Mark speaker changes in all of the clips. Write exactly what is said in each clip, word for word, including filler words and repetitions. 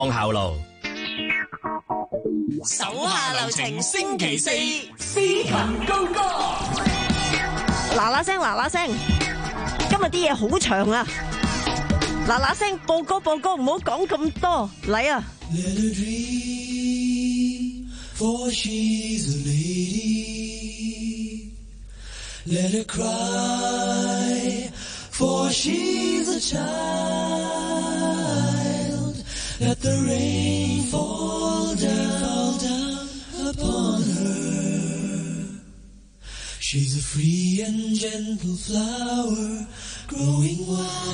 Speaker 1: 放後路。
Speaker 2: 手下留情，星期四司琴高歌，
Speaker 3: 嗱嗱聲，嗱嗱聲，今日啲嘢好長啊！嗱嗱聲，播歌播歌，唔好講咁多，嚟啊！
Speaker 4: Let her dream, for she's a lady. Let her cry, for she's a child. Let the rain fall down, down upon her. She's a free and gentle flower growing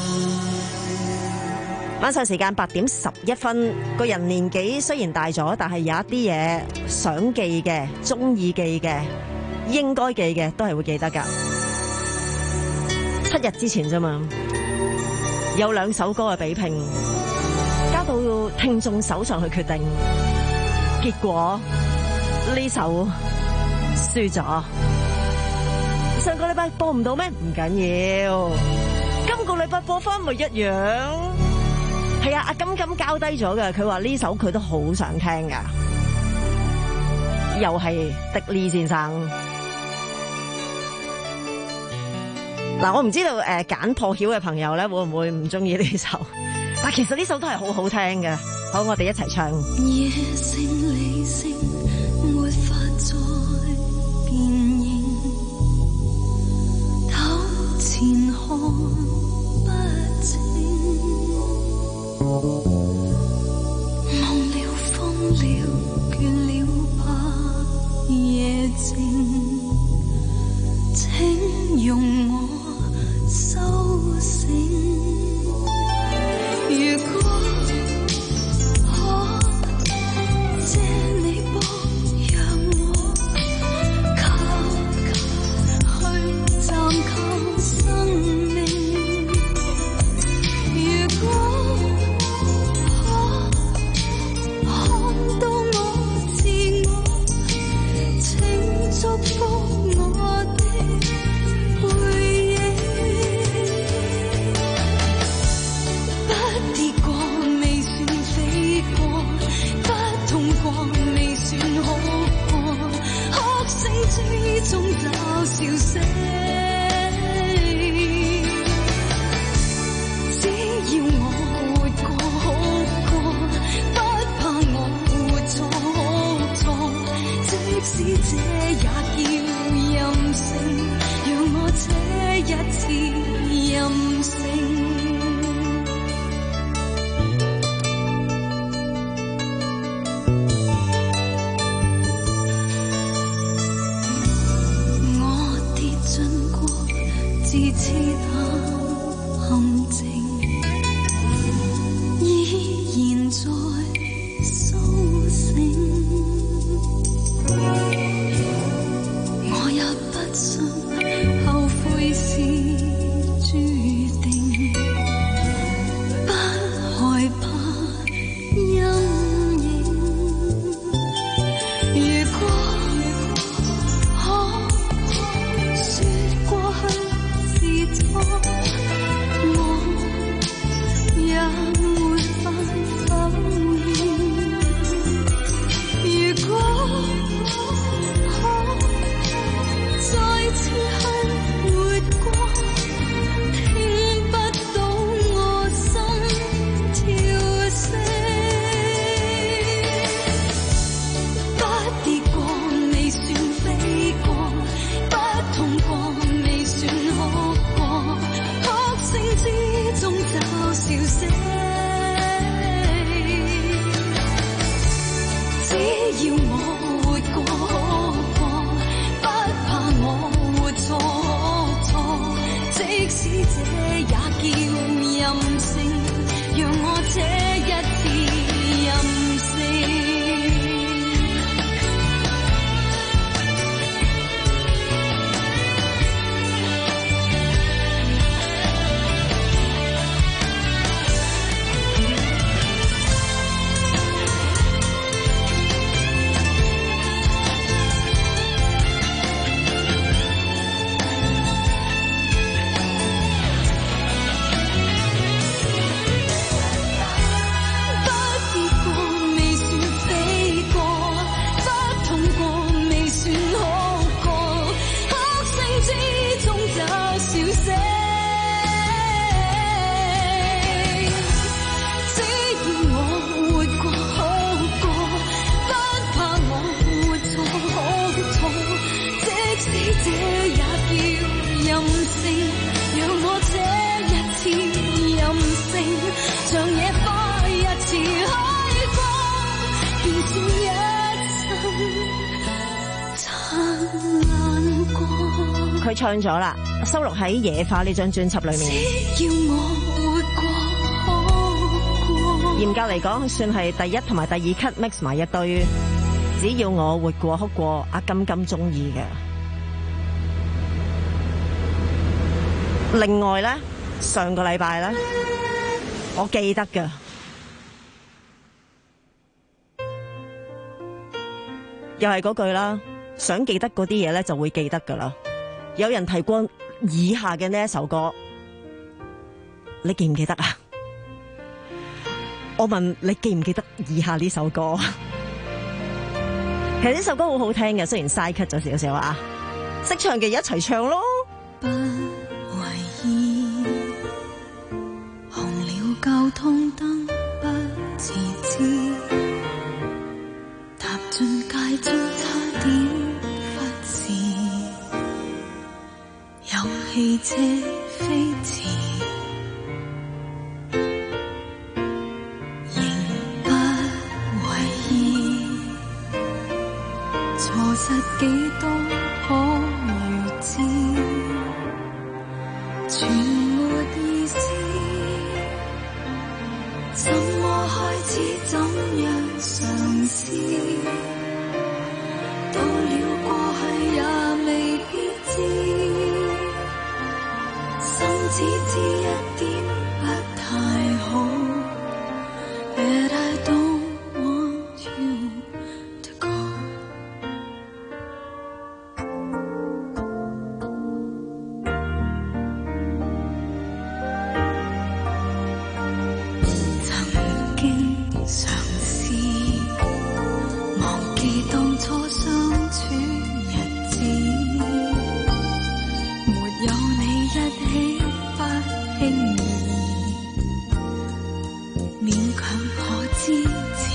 Speaker 4: wild.
Speaker 3: 晚上時間八點十一分，個人年紀雖然大咗，但係有一啲嘢想記嘅、中意記嘅、應該記嘅，都係會記得㗎。七日之前啫嘛，有兩首歌嘅比拼，交到聽眾手上去決定，結果呢首輸咗。上個禮拜播唔到咩？唔緊要，今個禮拜播翻咪一樣。係啊，阿金金交低咗嘅，佢話呢首佢都好想聽噶，又係迪利先生。嗱，我唔知道誒揀破曉嘅朋友咧會唔會唔中意呢首，但其實呢首都係好好聽嘅。好，我哋一齊唱。
Speaker 5: 夜聲理性沒法再辨認，頭前看不清，夢了瘋了倦了怕夜靜，請容我蘇醒。如果可借你幫讓我靠靠去暫靠生命，如果可看到我自我，請祝福我的背影。不跌過未算飛過，不痛過未算好過，哭聲之中找笑聲。只要我活過好過，不怕我活錯錯，即使這也叫任性，讓我這一次任性。我跌進過自刺打陷阱，依然在蘇醒。我也不信後悔是注定，不害怕陰影。如果可說過去是錯，我也沒法否認。如果可
Speaker 3: 佢唱咗啦，收錄喺《野花》呢張專輯裏面。
Speaker 5: 只要我活過，哭過，
Speaker 3: 嚴格嚟講，算係第一同埋第二 cut mix 埋一堆。只要我活過哭過，阿金金中意嘅。另外咧，上個禮拜咧，我記得㗎，又係嗰句啦，想記得嗰啲嘢咧就會記得噶啦。有人提過以下嘅呢一首歌，你記唔記得啊？我問你記唔記得以下呢首歌？其實呢首歌好好聽嘅，雖然嘥 cut 咗少少啊，識唱嘅一齊唱咯。
Speaker 5: 不為意，紅了交通燈不自知，踏進街中差點忽視，有汽車飛馳，仍不為意，錯失幾多可預知，全沒意思，怎麼開始怎樣嘗試，到了過去也未必知，心只知一點不太好， But I don't want you to go。曾經嘗試忘記當初相處日子，沒有你一起不輕易，勉強可支持，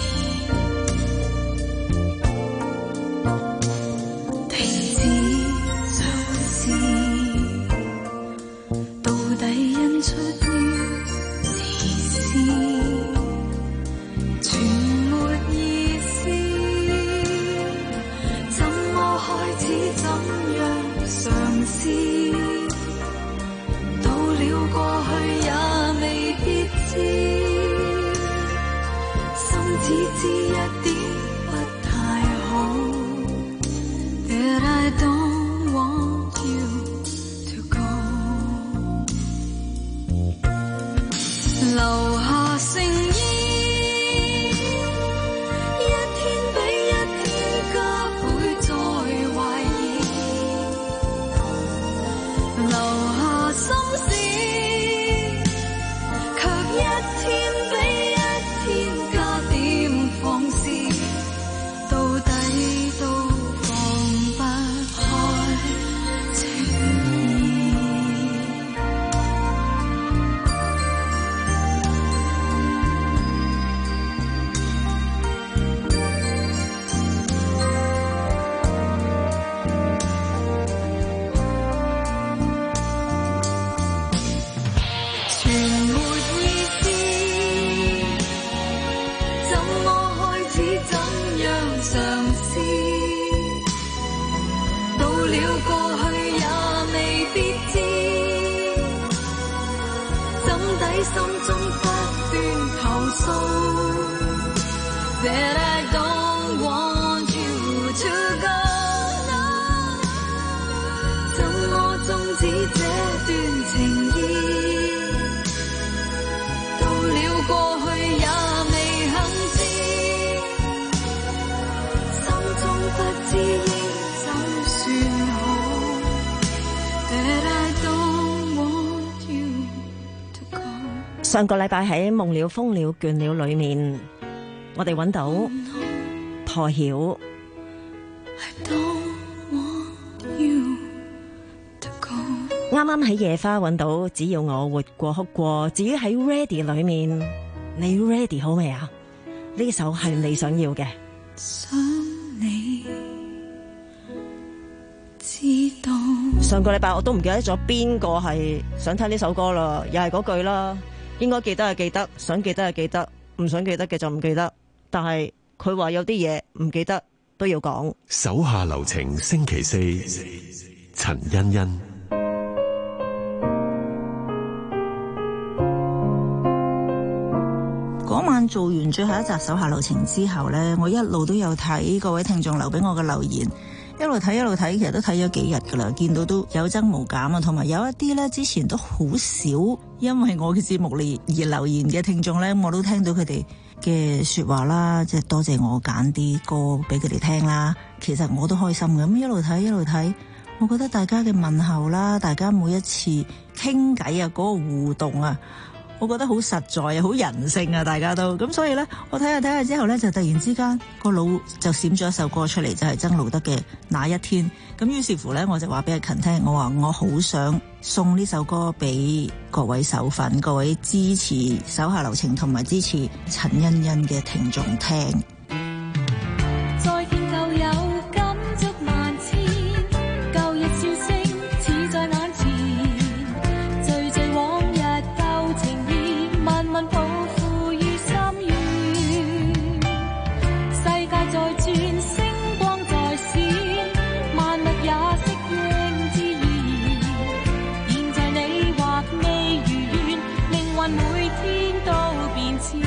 Speaker 5: 停止嘗試，到底因出於自私，全沒意思，怎麼開始怎樣嘗試，到了過去也未必知，心只知一點不太好， That I don't want you to go。 留下誠意，一天比一天加倍再懷疑，留下心事，卻一天比一天加點放肆，到底都放不開情意。全沒意思，怎麼開始怎樣嘗試，到了過去也未必知，怎底心中不斷投訴， That I don't want you to go。 怎麼終止這段情意，到了過去也未肯知，心中不知應怎算好， That I don't want you to go。
Speaker 3: 上個禮拜喺夢了瘋了倦了裏面，我哋揾到破曉。
Speaker 5: I don't want you to go。
Speaker 3: 啱啱喺夜花揾到只要我活過哭過。至於喺 Ready 裏面，你 Ready 好未啊？呢首係你想要嘅。
Speaker 5: 想你知道，
Speaker 3: 上個禮拜我都唔記得咗邊個係想聽呢首歌啦，又係嗰句啦，應該記得係記得，想記得係記得，唔想記得嘅就唔記得。但係佢話有啲嘢唔記得都要講。
Speaker 2: 手下留情，星期四
Speaker 1: 陳欣欣。
Speaker 6: 嗰晚做完最後一集手下留情之後呢，我一路都有睇各位聽眾留俾我嘅留言，一路睇一路睇，其實都睇咗幾日噶啦，見到都有增無減啊，同埋有一啲呢之前都好少因為我嘅節目嚟而留言嘅聽眾呢，我都聽到佢哋嘅說話啦，即係多謝我揀啲歌俾佢哋聽啦。其實我都開心嘅，咁一路睇一路睇，我覺得大家嘅問候啦，大家每一次傾偈啊，嗰個互動啊，我覺得好實在啊，好人性啊，大家都咁，所以呢，我睇下睇下之後呢，就突然之間個腦就閃咗一首歌出嚟，就係曾路得嘅《那一天》。咁於是乎呢，我就話俾阿勤聽，我話我好想送呢首歌俾各位手粉、各位支持手下留情同埋支持陳欣欣嘅聽眾聽。
Speaker 5: 再見舊友，感觸萬千，舊日笑聲似在眼前，聚聚往日舊情意，慢慢抱負於心願。世界在轉，星光在閃，萬物也適應自然。現在你或未如願，命運每天都變遷。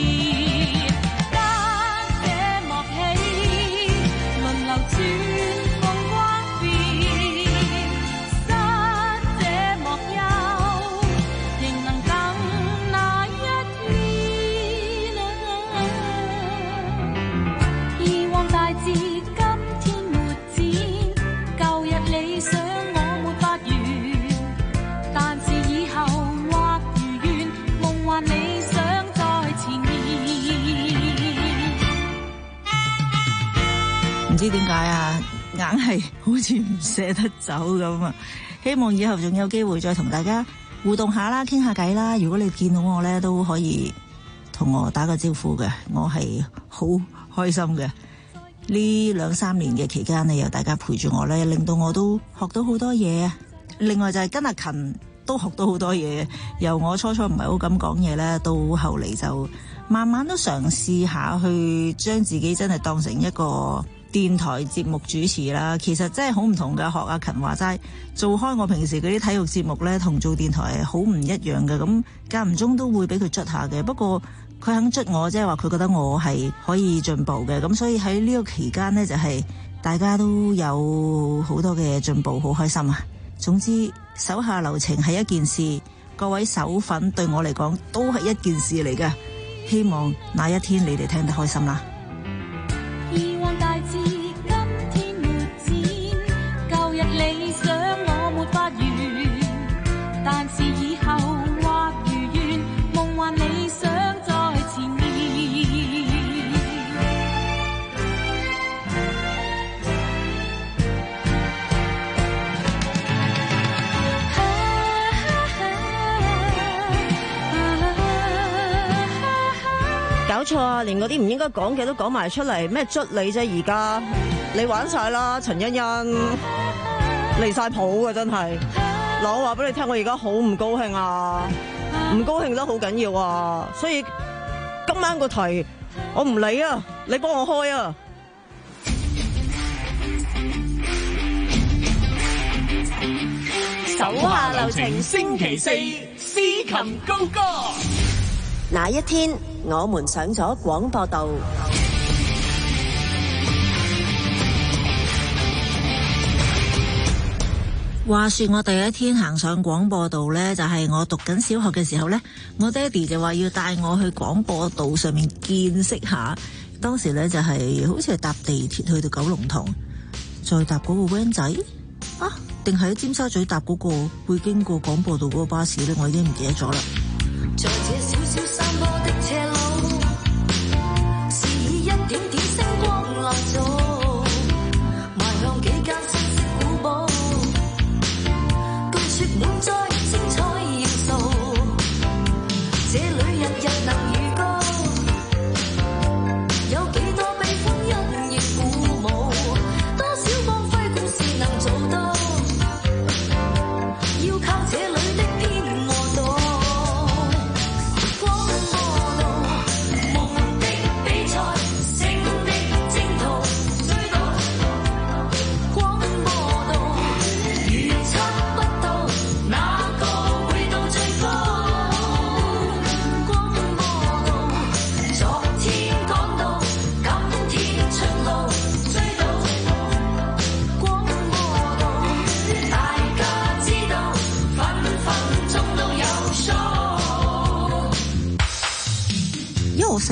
Speaker 6: 唔知點解啊，硬係好似唔捨得走咁啊！希望以後仲有機會再同大家互動下啦，傾下偈啦。如果你見到我咧，都可以同我打個招呼嘅，我係好開心嘅。呢兩三年嘅期間呢，有大家陪住我咧，令到我都學到好多嘢啊！另外就係跟阿勤都學到好多嘢，由我初初唔係好敢講嘢咧，到後嚟就慢慢都嘗試下去將自己真係當成一個電台節目主持啦。其實真係好唔同㗎，學阿勤話齋，做開我平時嗰啲體育節目呢，同做電台係好唔一樣嘅。咁間唔中都會俾佢捽下嘅，不過佢肯捽我，即係話佢覺得我係可以進步嘅。咁所以喺呢個期間呢，就係大家都有好多嘅進步，好開心啊！總之手下留情係一件事，各位手粉對我嚟講都係一件事嚟嘅。希望那一天你哋聽得開心啦。
Speaker 5: 以往大志今天沒展，舊日理想我沒法圓，但是以後或如願，夢幻理想在前面。
Speaker 3: 搞錯啊！連嗰啲唔應該講嘅都講埋出嚟，咩捽你啫？而家你玩晒啦，陳欣欣離晒譜嘅真係。嗱，我話俾你聽，我而家好唔高興啊，唔高興得好緊要啊，所以今晚個題我唔理啊，你幫我開啊。
Speaker 2: 手下留情，星期四司琴高歌。
Speaker 3: 那一天，我們上咗廣播道。
Speaker 6: 話說我第一天行上廣播道呢，就係我讀緊小學嘅時候呢，我爹哋就話要帶我去廣播道上面見識下。當時呢，就係好似係搭地鐵去到九龍塘，再搭嗰個 van 仔啊，定係喺尖沙咀搭嗰個會經過廣播道嗰個巴士呢？我已經唔記得咗啦。
Speaker 5: 在這小小山坡的斜路，是以一點點星光來做，邁向幾間新式古堡，據說滿載精彩元素，這裏日日能預告，有幾多悲歡欣悦鼓舞，多少光輝故事能做到，要靠這裏的天和道。夢的比賽，勝的征途，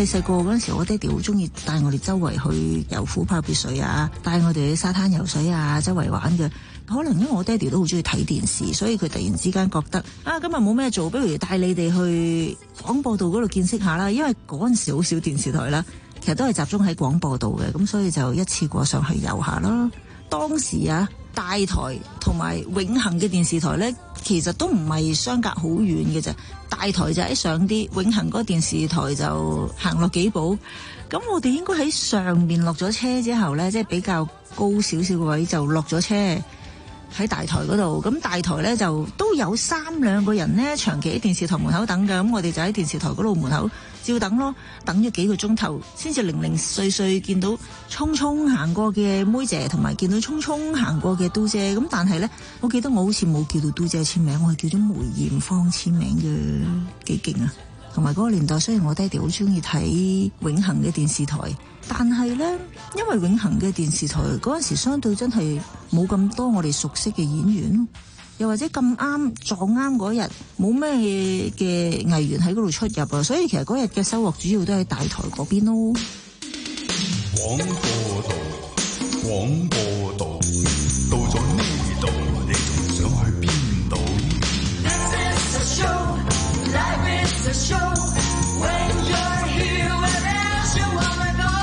Speaker 6: 細細個嗰陣時，我爹哋好中意帶我哋周圍去遊虎豹別水啊，帶我哋去沙灘游水啊，周圍玩嘅。可能因為我爹哋都好中意睇電視，所以佢突然之間覺得啊，今日冇咩做，不如帶你哋去廣播道嗰度見識下啦。因為嗰陣時好少電視台啦，其實都係集中喺廣播道嘅，咁所以就一次過上去遊下啦。當時啊，大台同埋永恆嘅電視台呢，其實都唔係相隔好遠嘅啫。大台就喺上啲，永恆嗰個電視台就行落幾步。咁我哋應該喺上面落咗車之後呢，即係比較高少少嘅位就落咗車。喺大台嗰度，咁大台呢就都有三兩個人呢長期喺電視台門口等嘅，咁我哋就喺電視台嗰度門口照等咯，等咗幾個鐘頭，先至零零碎碎見到匆匆行過嘅妹姐，同埋見到匆匆行過嘅嘟姐，咁但係呢，我記得我好似冇叫到嘟姐簽名，我係叫咗梅艷芳簽名嘅，幾勁啊！同埋嗰個年代，雖然我爹哋好中意睇永恆嘅電視台，但係呢，因為永恆嘅電視台嗰陣時相對真係冇咁多我哋熟悉嘅演員，又或者咁啱撞啱嗰日冇咩嘅藝員喺嗰度出入啊，所以其實嗰日嘅收穫主要都喺大台嗰邊咯。
Speaker 1: 廣播道，廣播道，到咗呢度，你仲想去邊度？
Speaker 4: This is a show, life is a show. When you're here, where else you wanna go?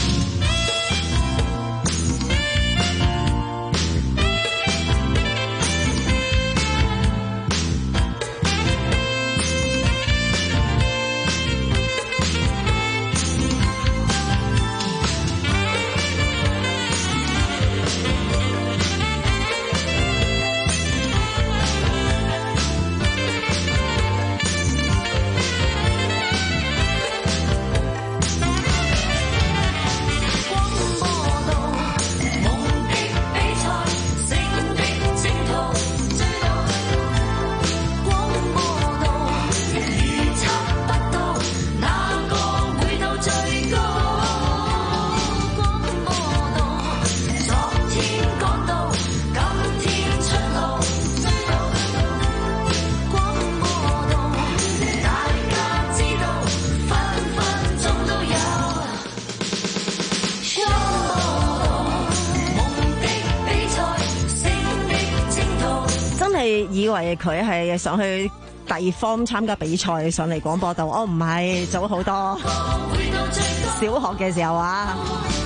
Speaker 3: 以為佢係上去地方參加比賽上嚟廣播道，我唔係，早好多。小學嘅時候啊，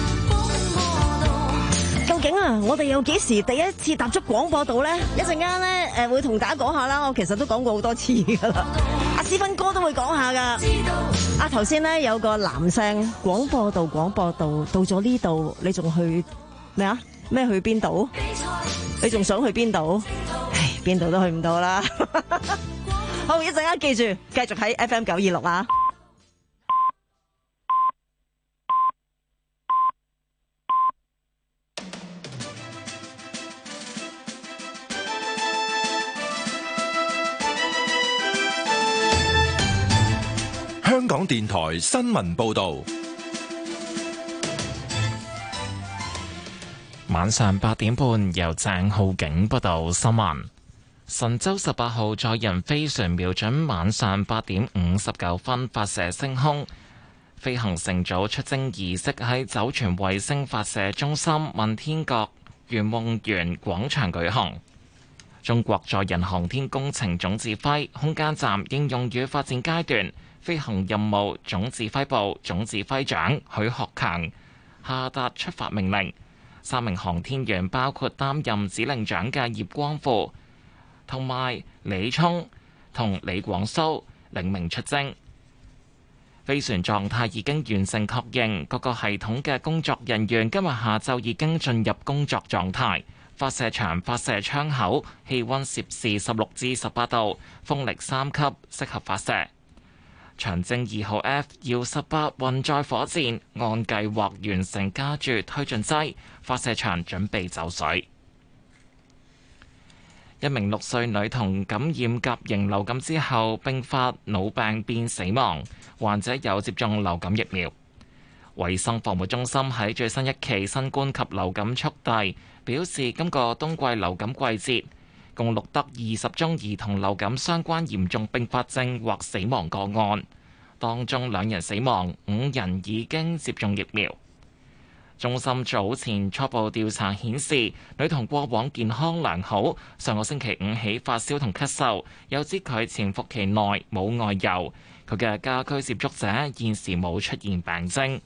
Speaker 3: 究竟啊，我哋又幾時第一次踏足廣播道咧？一陣間咧，誒會同大家講下啦。我其實都講過好多次噶啦，阿思芬哥都會講下噶。啊，頭先咧有個男聲廣播道，廣播道到咗呢度，你仲去咩啊？咩去邊度？你仲想去邊度？唉，邊度都去唔到啦。好，一陣間記住，繼續喺 F M 九二六啊。
Speaker 7: 香港電台新聞報道。
Speaker 8: 晚上八點半，由鄭浩景報道新聞。神舟十八號載人飛船瞄準晚上八點五十九分發射升空，飛行乘組出征儀式喺酒泉衛星發射中心問天閣圓夢園廣場舉行。中國載人航天工程總指揮、空間站應用與發展階段飛行任務總指揮部總指揮長許學強下達出發命令。三名航天員包括擔任指令長嘅葉光富同埋李聰同李廣蘇，領命出征。飛船狀態已經完成確認，各個系統嘅工作人員今日下晝已經進入工作狀態。發射場發射窗口氣溫攝氏十六至十八度，風力三級，適合發射。長征二號 F 遙十八運載火箭按計劃完成加注推進劑，發射場準備走水。一名六歲女童感染甲型流感之後併發腦病變死亡，患者有接種流感疫苗。衛生防護中心喺最新一期新冠及流感速遞表示，今個冬季流感季節共錄得二十宗兒童流感相關嚴重併發症或死亡個案。 當中兩人死亡，五人已經接種疫苗。中心早前初步調查顯示，女童過往健康良好，上個星期五起發燒同咳嗽，又知佢潛伏期內冇外遊，佢嘅家居接觸者現時冇出現病徵。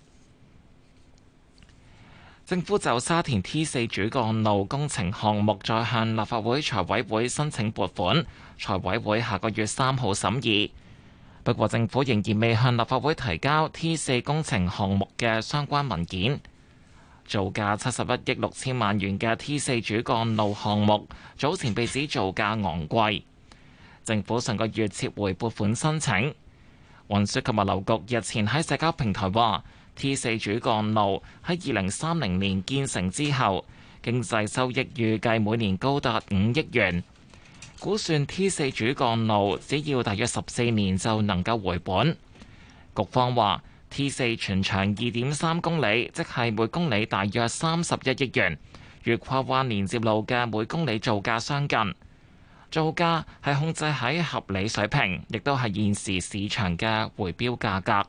Speaker 8: 政府就沙田 T 四主幹路工程項目再向立法會財委會申請撥款，財委會下個月三號審議。不過政府仍然未向立法會提交 T 四工程項目嘅相關文件。造價七十一億六千萬元嘅 T 四主幹路項目，早前被指造價昂貴，政府上個月撤回撥款申請。運輸及物流局日前喺社交平台話，T 四主幹路喺二零三零年建成之後，經濟收益預計每年高達五億元。估算 T 四主幹路只要大約十四年就能夠回本。局方話，T 四全長二點三公里，即係每公里大約三十一億元，與跨灣連接路嘅每公里造價相近。造價係控制喺合理水平，亦都係現時市場嘅回標價格。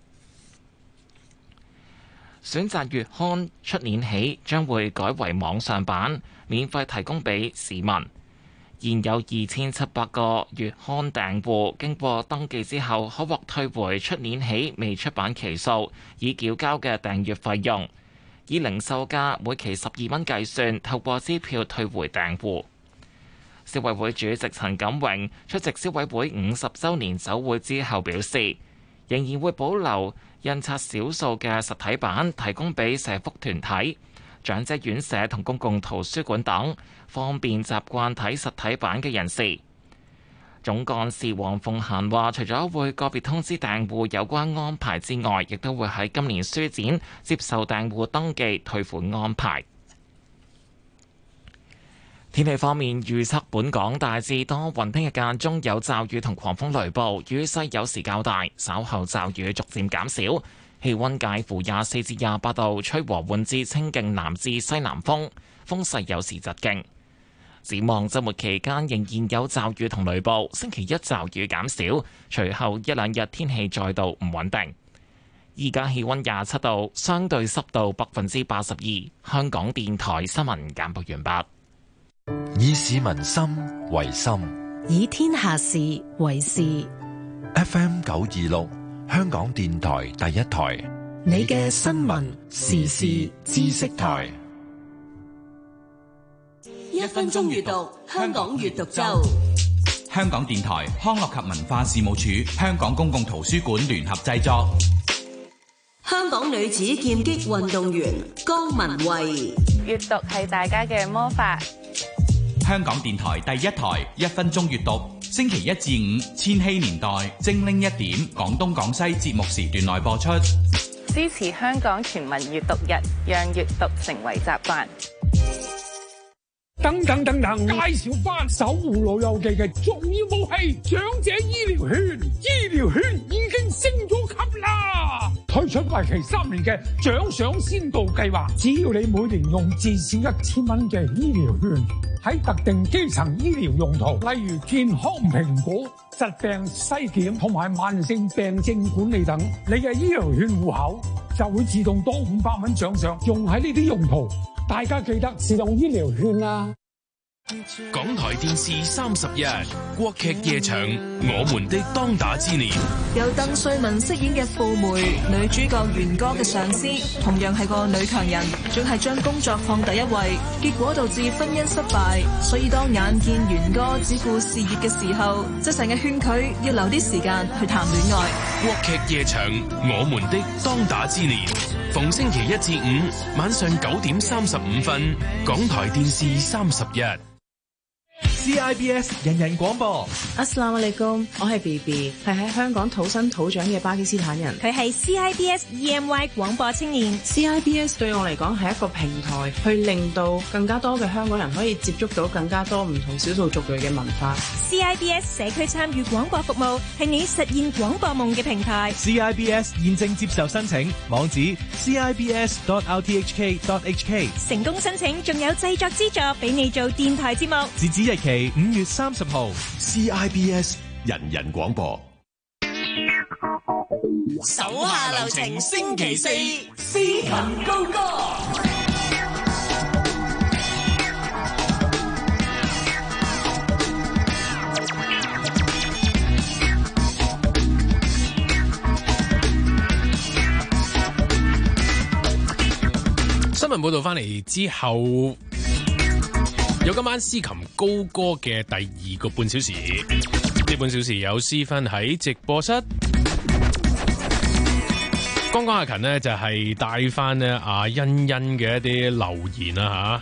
Speaker 8: 選擇月刊出年起將會改為網上版，免費提供俾市民。現有二千七百個月刊訂戶，經過登記之後，可獲退回出年起未出版期數已繳交嘅訂閱費用，以零售價每期十二蚊計算，透過支票退回訂戶。消委會主席陳錦榮出席消委會五十週年酒會之後表示，仍然會保留印刷少數嘅實體版，提供俾社福團體、長者院舍同公共圖書館等，方便習慣睇實體版嘅人士。總幹事黃鳳嫻話，除咗會個別通知訂戶有關安排之外，亦都會喺今年書展接受訂戶登記退款安排。天氣方面，預測本港大致多雲，聽日間中有驟雨同狂風雷暴，雨勢有時較大，稍後驟雨逐漸減少。氣溫介乎廿四至廿八度，吹和緩至清勁南至西南風，風勢有時疾勁。展望週末期間仍然有驟雨同雷暴，星期一驟雨減少，隨後一兩日天氣再度唔穩定。依家氣溫廿七度，相對濕度百分之八十二。香港電台新聞簡報完畢。
Speaker 7: 以市民心為心，
Speaker 9: 以天下事為事。
Speaker 7: F M 九二六，香港電台第一台，
Speaker 9: 你嘅新聞時事知識台。
Speaker 2: 一分鐘閱讀，香港閱讀周。
Speaker 10: 香港電台康樂及文化事務署、香港公共圖書館聯合製作。
Speaker 2: 香港女子劍擊運動員江文慧。
Speaker 11: 閱讀係大家嘅魔法。
Speaker 10: 香港電台第一台一分鐘閱讀，星期一至五千禧年代精靈一點，廣東廣西節目時段內播出。
Speaker 11: 支持香港全民閱讀日，讓閱讀成為習慣。
Speaker 12: 等等等等，介紹翻守護老友記嘅重要武器——長者醫療券。醫療券已經升咗級啦！推出為期三年嘅獎賞先導計劃，只要你每年用至少一千蚊嘅醫療券，喺特定基層醫療用途，例如健康評估、疾病篩檢同埋慢性病症管理等，你嘅醫療券戶口就會自動多五百蚊獎賞，用喺呢啲用途。大家記得使用醫療券啦！
Speaker 13: 港台電視三十日國劇夜場，我們的當打之年，
Speaker 14: 由鄧萃雯飾演嘅傅梅，女主角元歌嘅上司，同樣係個女強人，總係將工作放第一位，結果導致婚姻失敗。所以當眼見元歌只顧事業嘅時候，就成日勸佢要留啲時間去談戀愛。
Speaker 13: 國劇夜場，我們的當打之年，逢星期一至五晚上九點三十五分，港台電視三十日。
Speaker 15: C I B S 人人廣播。
Speaker 16: Assalamualaikum，我係 B B， 係喺香港土生土長嘅巴基斯坦人。
Speaker 17: 佢係 C I B S E M Y 廣播青年。
Speaker 16: C I B S 對我嚟講係一個平台，去令到更加多嘅香港人可以接觸到更加多唔同少數族裔嘅文化。
Speaker 17: C I B S 社區參與廣播服務係你實現廣播夢嘅平台。
Speaker 15: C I B S 現正接受申請，網址 c i b s dot r t h k dot h k。
Speaker 17: 成功申請仲有製作資助俾你做電台節目。
Speaker 15: 截止日期五月三十號。
Speaker 18: C I B S 人人廣播。
Speaker 4: 手下留情，星期四司琴高歌。
Speaker 18: 新聞報道翻嚟之後，有今晚司琴高歌嘅第二個半小時。呢半小時有思芬喺直播室，剛剛阿勤呢就係帶翻呢阿欣欣嘅一啲留言啦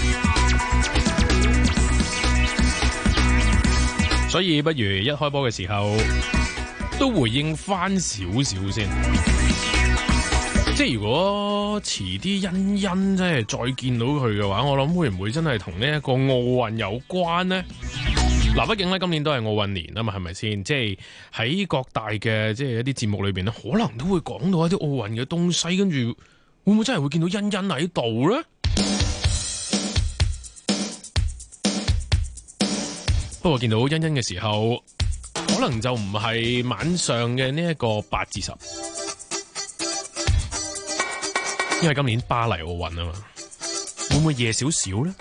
Speaker 18: 吓，所以不如一開波嘅時候都回應翻少少先。即係如果遲啲欣欣即係再見到佢嘅話，我諗會唔會真係同呢一個奧運有關呢？嗱，畢竟咧今年都係奧運年啊嘛，係咪先？即係喺各大嘅即係一啲節目裏邊咧，可能都會講到一啲奧運嘅東西，跟住會唔會真係會見到欣欣喺度咧？不過見到欣欣嘅時候，可能就唔係晚上嘅呢一個八至十，因為今年巴黎奧運啊嘛，會唔會夜少少咧？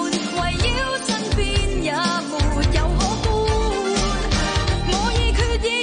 Speaker 5: 唯有身邊也沒有可觀，我已決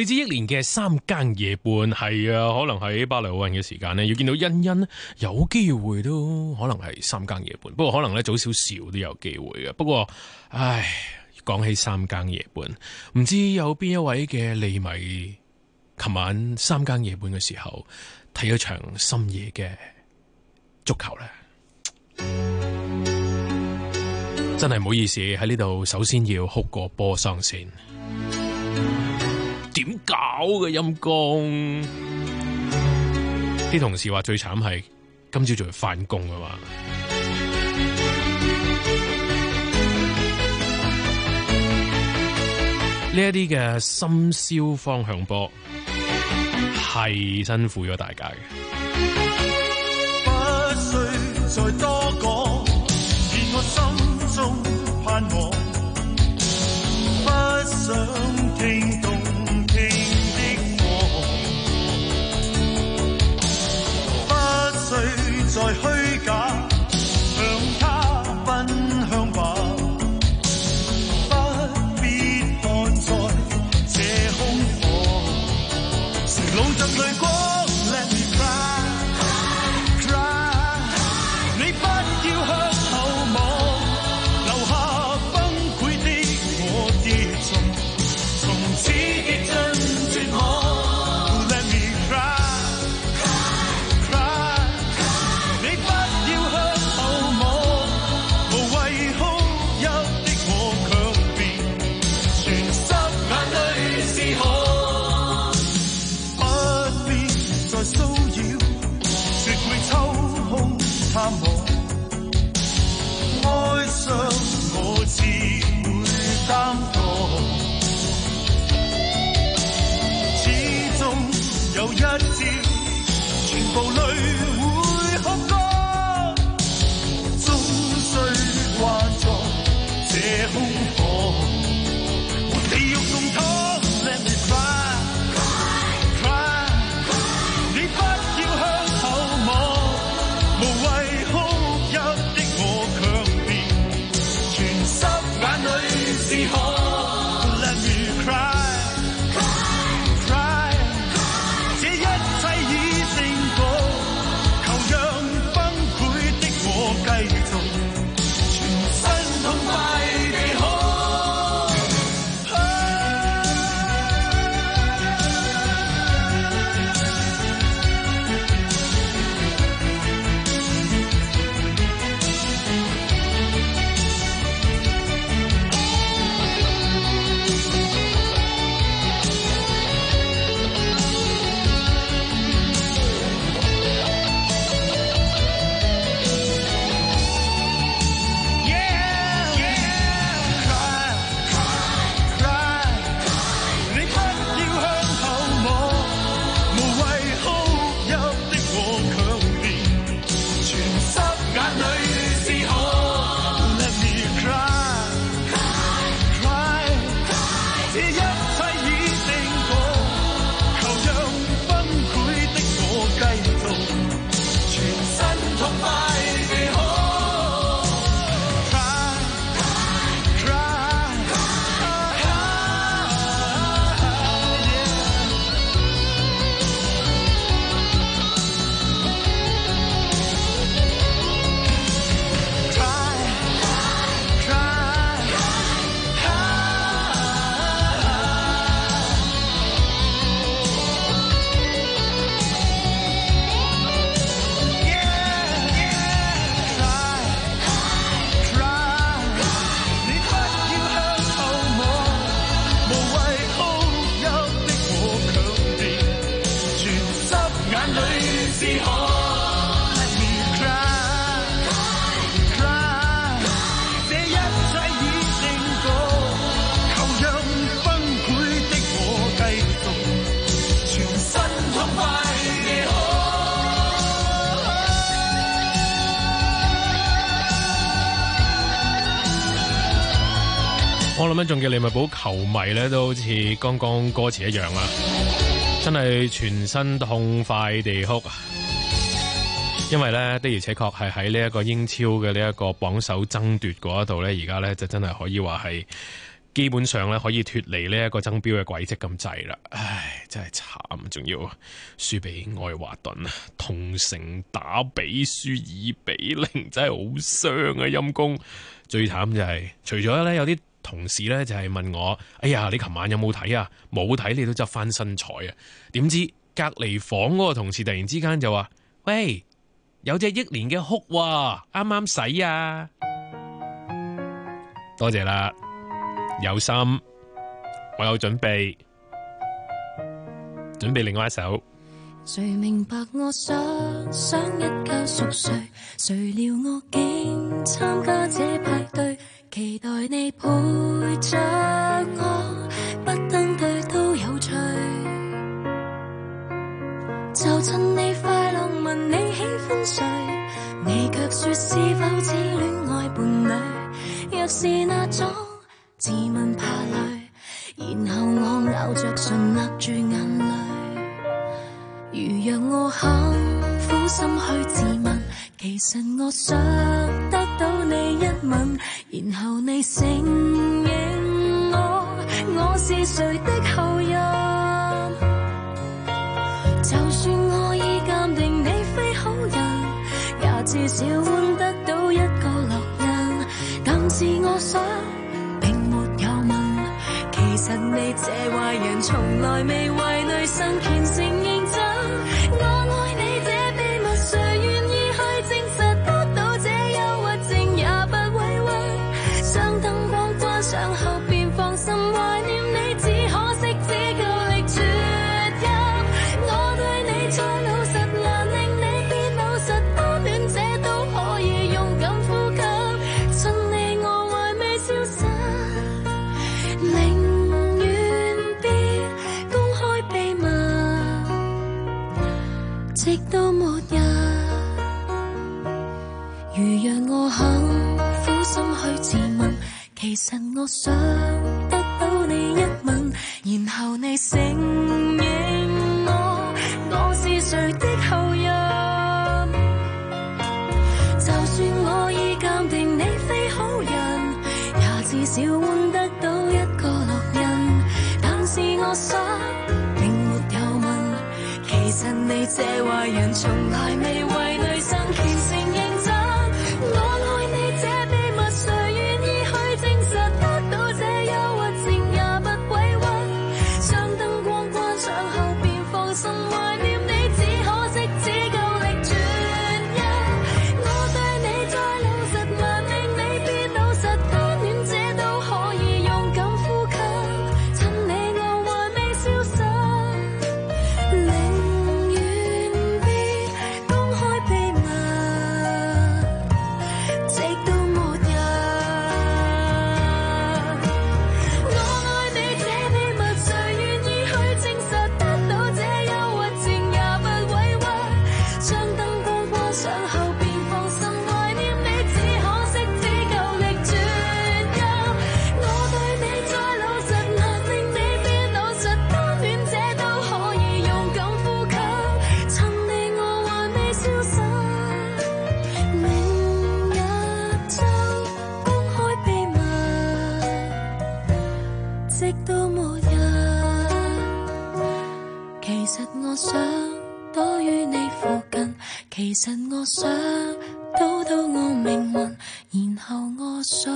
Speaker 18: 嚟自憶蓮嘅三更夜半，係啊，可能喺巴黎奧運嘅時間呢，要見到欣欣，有機會都可能係三更夜半，不過可能咧早少少都有機會嘅。不過，唉，講起三更夜半，唔知有邊一位嘅利迷，琴晚三更夜半嘅時候睇咗場深夜嘅足球呢？真係唔好意思喺呢度，首先要哭個波桑先。點搞嘅陰公？啲同事話最慘係今朝仲要返工啊嘛。呢一啲嘅深宵方向波係辛苦咗大家嘅。
Speaker 4: 不需再多講，而我心中盼望，不想聽動聽的歌，不需再虛假，向他奔向吧，不必看在這空火，誰路浸淚光。愛上我自會擔當，始終有一朝，全部淚會哭乾，終須關在這空房，和地獄共湯 Let me cry cry cry， 你不要向後望，無謂哭泣的我強辯，全濕眼淚是可 Let me cry cry cry， 這一切已勝過，求讓崩潰的我繼續全身痛快地哭。
Speaker 18: 我諗一眾嘅利物浦球迷咧，都好似剛剛歌詞一樣啦，真係全身痛快地哭，因為咧的而且確係喺呢一個英超嘅呢一個榜首爭奪嗰一度咧，而家咧就真係可以話係基本上咧可以脫離呢一個爭標嘅軌跡咁滯啦。唉，真係慘，仲要輸俾愛華頓啊，同城打比輸二比零，真係好傷啊，陰公。最慘就係、是、除咗咧有啲同事咧就係問我，哎呀，你琴晚有冇睇啊？冇睇你都執翻身彩啊？點知隔離房嗰個同事突然之間就話，喂，有隻益年嘅哭喎，啱啱洗啊！多謝啦，有心，我有準備，準備另外一首。
Speaker 5: 誰明白我想想一覺熟睡，誰料我竟參加這派對，期待你陪着我，不登對都有趣。就趁你快樂問你喜歡誰，你卻說是否似戀愛伴侶。若是那種自問怕累，然後我咬着唇勒住眼淚。如若我肯苦心去自問，其實我想得到你一吻，然後你承認我，我是誰的後人。就算我已鑑定你非好人，也至少換得到一個烙印。但是我想並沒有問，其實你這壞人從來未為女生虔誠認真。我愛你這秘密，誰願意去證實？得到這憂鬱症也不委屈，將燈光關上後便放心懷念你，只可惜只夠力啜泣。我對你再老實，難令你變老實，多戀者都可以勇敢呼吸，趁你我還未消失，寧願別公開秘密，直到末日。如若我肯苦心去自問，其實我想得到你一吻，然後你承認我，我是誰的後人。就算我已鑑定你非好人，也至少換得到一個烙印。但是我想並沒有問，其實你這壞人從來未為女生虔誠認真。我愛你這秘密，誰願意去證實？得到這憂鬱症也不委屈，將燈光關上後便放心懷念你，只可惜只夠力啜泣。我對你再老實，難令你變老實，單戀者都可以勇敢呼吸，趁你我還未消失，寧願別公開秘密，直到末日。我愛你這秘密，誰願意去證實？得到這憂鬱症也不委屈，將燈光關上後便放心懷念你，只可惜只夠力啜泣。我對你再老實，難令你變老實，單戀者都可以勇敢呼吸，趁你我還未消失，明日就公開秘密，直到末日。其實我想躲於你附近，其實我想找到我命運，然後我想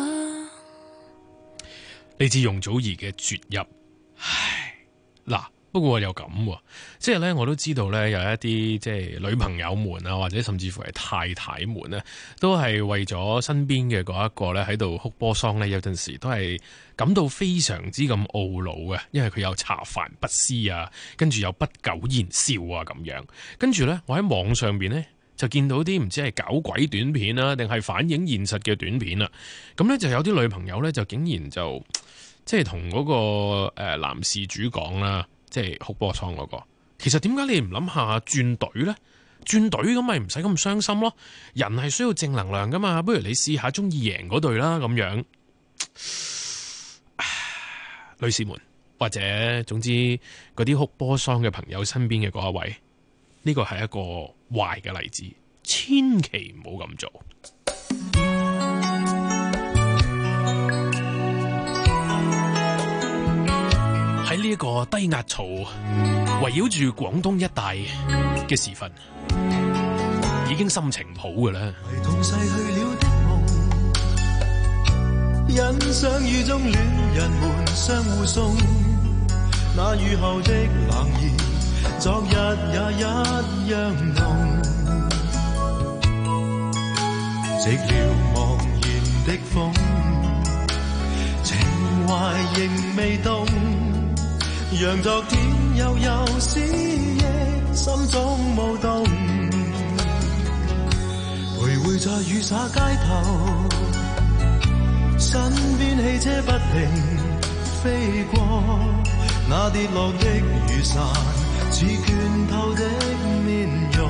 Speaker 18: 嚟自容祖兒嘅絕入。唉，嗱，不過又咁喎，即係咧，我都知道咧，有一啲即係女朋友們啊，或者甚至乎係太太們咧，都係為咗身邊嘅嗰一個咧喺度哭波桑咧，有陣時都係感到非常之咁懊惱嘅，因為佢有茶飯不思啊，跟住又不苟言笑啊咁樣。跟住咧，我喺網上邊咧就見到啲唔知係搞鬼短片啊，定係反映現實嘅短片啊。咁咧就有啲女朋友咧就竟然就即係同嗰個誒男事主講啦，即係哭波桑嗰個。其實點解你唔諗下轉隊咧？轉隊咁咪唔使咁傷心咯。人係需要正能量噶嘛，不如你試下中意贏嗰隊啦咁樣。女士們，或者總之嗰啲哭波桑嘅朋友身邊嘅嗰一位，呢個係一個壞嘅例子，千祈唔好咁做。 呢個低壓槽圍繞住廣東一帶嘅時分，已經心情唔好㗎啦。
Speaker 4: 唯同逝去了的夢，欣賞雨中戀人們相互送，那雨後的冷意，昨日也一樣濃。寂寥茫然的風，情懷仍未動，讓昨天悠悠思憶心中舞動。徘徊在雨灑街頭，身邊汽車不停飛過，那跌落的雨傘似倦透的面容。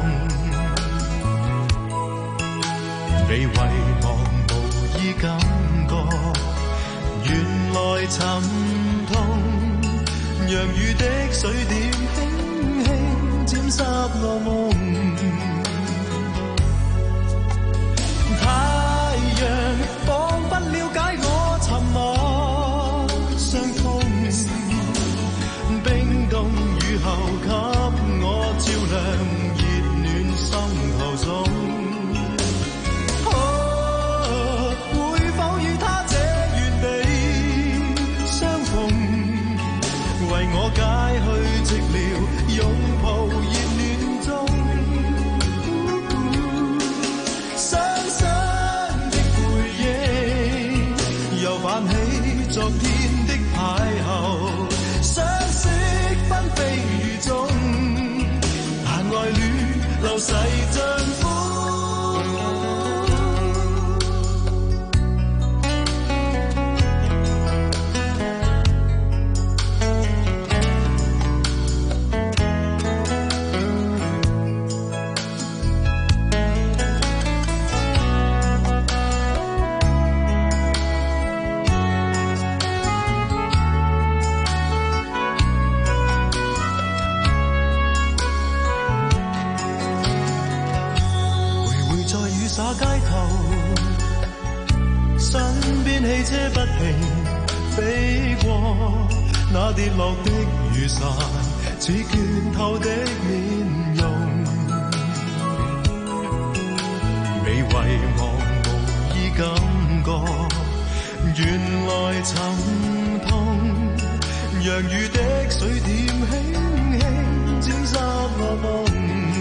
Speaker 4: 被遺忘無意感覺，原來沉痛，讓雨的水點輕輕沾濕我夢。太陽彷彿了解我沉默傷痛，冰凍雨後給我照亮熱暖心頭中。為我解去寂寥，擁抱熱暖中，傷心的回憶又泛起昨天的邂逅，相識紛飛雨中，但愛戀流逝像風。汽車不停飛過，那跌落的雨傘似倦透的面容。被遺忘無意感覺，原來沉痛，讓雨的水點輕輕沾濕我夢。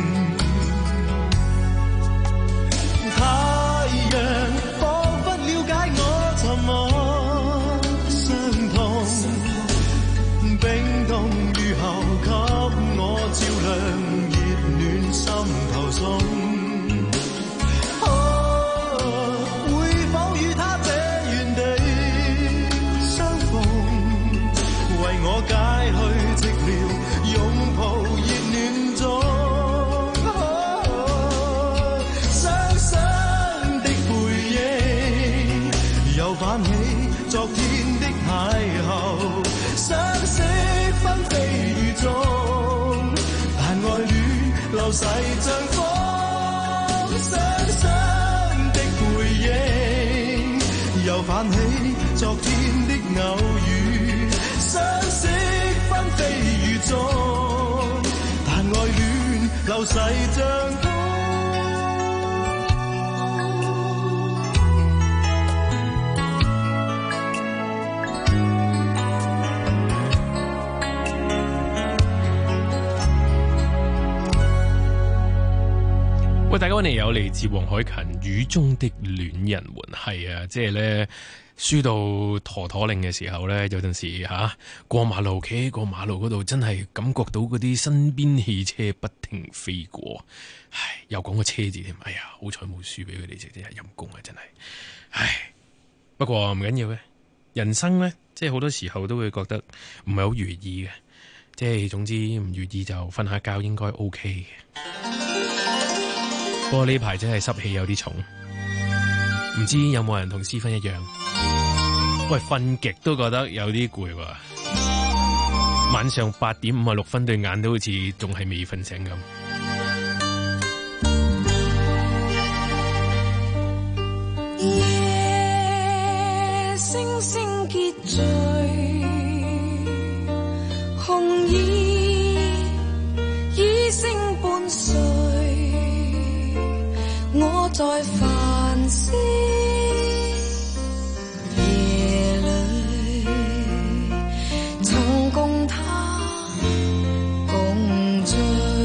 Speaker 4: 太陽彷彿了解我沉默傷痛，冰凍雨後給我照亮熱暖心頭中。會否與他這原地相逢，為我解去寂寥，擁抱熱暖中。泛起昨天的邂逅，相識紛飛雨中，但愛戀流逝像風。傷心的回憶又泛起昨天的偶遇，相識紛飛雨中，但愛戀流逝像風。
Speaker 18: 喂，大家好，你有嚟自黃凱芹《雨中的戀人們》。係啊，即係咧輸到陀陀令嘅時候咧，有陣時吓、啊、過馬路，企喺過馬路嗰度，真係感覺到嗰啲身邊汽車不停飛過。唉，又講個車字添，哎呀，好彩冇輸俾佢哋，真係陰公啊，真係。唉，不過唔緊要嘅，人生咧，即係好多時候都會覺得唔係好如意嘅，即係總之唔如意就瞓下覺應該 OK 嘅。不過呢排真係濕氣有啲重，唔知有冇人同思芬一樣？喂，瞓極都覺得有啲攰喎，晚上八點五十六分對眼都好似仲係未瞓醒咁。
Speaker 5: 夜星星結聚， 我在繁星夜裏，曾共他共醉，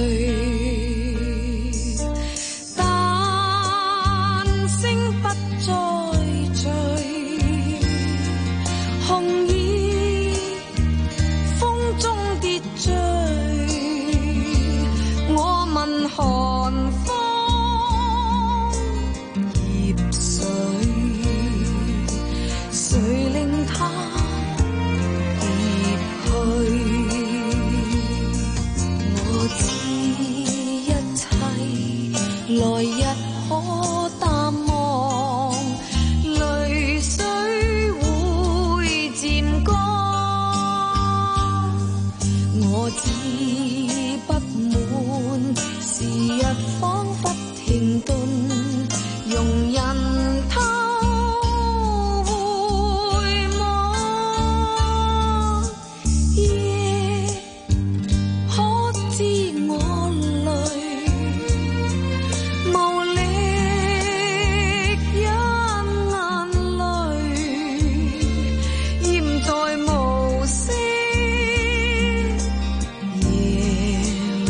Speaker 5: 但星不再聚，紅衣風中跌墜，我問寒風葉水，誰令他跌去？我知一切來日可淡忘，淚水會漸乾，我只不滿時日彷彿停頓，容人偷回望，夜可知我淚無力忍眼淚，淹在無聲夜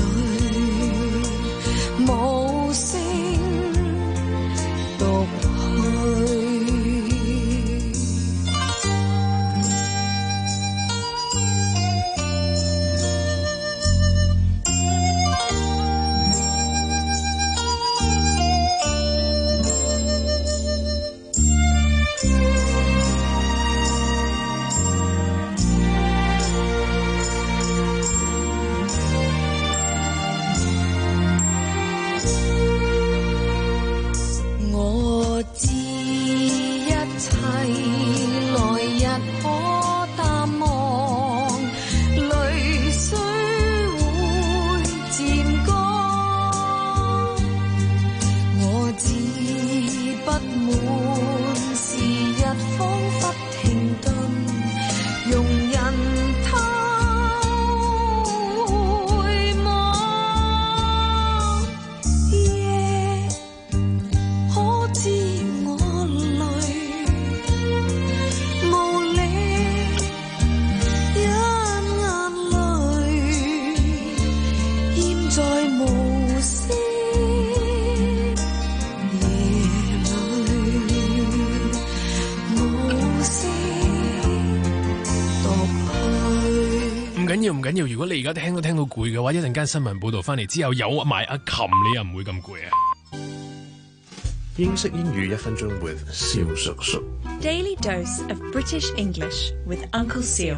Speaker 5: 裏，無聲獨去。我知一切來日可淡忘，淚水會漸乾，我只不滿時日彷彿停頓，容人偷回望，夜可知我淚無力忍眼淚，淹在無聲夜裏，無聲獨去。
Speaker 18: 唔緊要，唔緊要。如果你而家聽都聽到攰嘅話，一陣間新聞報導翻嚟之後有埋阿琴，你又唔會咁攰啊！
Speaker 19: 英式英語一分鐘 with 蕭叔叔。
Speaker 20: Daily dose of British English with Uncle Seal.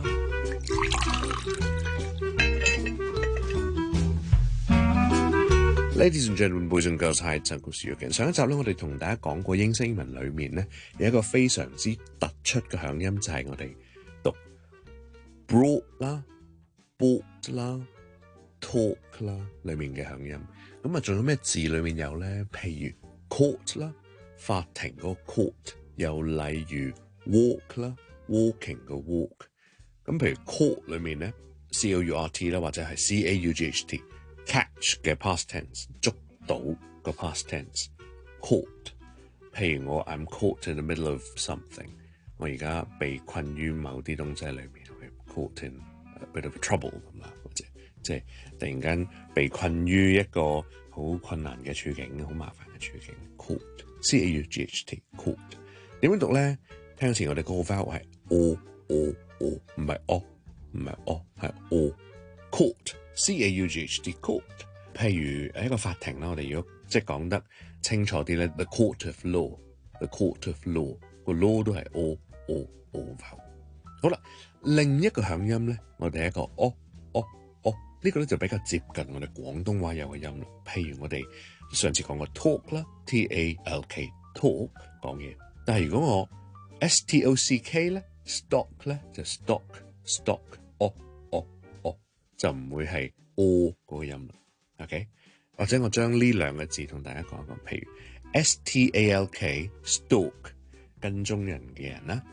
Speaker 19: Ladies and gentlemen, boys and girls, hi, it's Uncle Seal again. 上一集咧，我哋同大家講過英式英文裏面咧有一個非常之突出嘅響音，就係、是、我哋讀 brought 啦、bought 啦、talk 啦裏面嘅響音。咁啊，仲有咩字裏面有咧？譬如 court 啦，法庭嗰個 court， 又例如 walk 啦 ，walking 個 walk。咁譬如 caught 裏面咧 ，c o u r t 啦，或者係 c a u g h t，catch 嘅 past tense， 捉到個 past tense，caught。譬如我 I'm caught in the middle of something， 我而家被困於某啲東西裏面 ，caught in a bit of trouble 咁啦，或者即係突然間被困於一個好困難嘅處境，好麻煩嘅處境 ，caught，c a u g h t，caught。點樣讀咧？聽嗰時我哋個 vowel 係 o o o， 唔係 o， 唔係 o， 係 o。court，c a u g h t，court。譬如喺一個法庭啦，我哋如果即係講得清楚啲咧 ，the court of law，the court of law，個 law 都係 o o o vowel。好啦，另一個響音咧，我哋係一個 o o o， 呢個咧就比較接近我哋廣東話有嘅音啦。譬如我哋上次講過 talk 啦 ，t a l k，talk 講嘢。但係如果我 s t o c k 咧 ，stock 咧就 stock，stock，o o o 就唔會係 o 嗰個音啦。OK， 或者我將呢兩個字同大家講一講，譬如 s t a l k，stalk 跟蹤人嘅人啦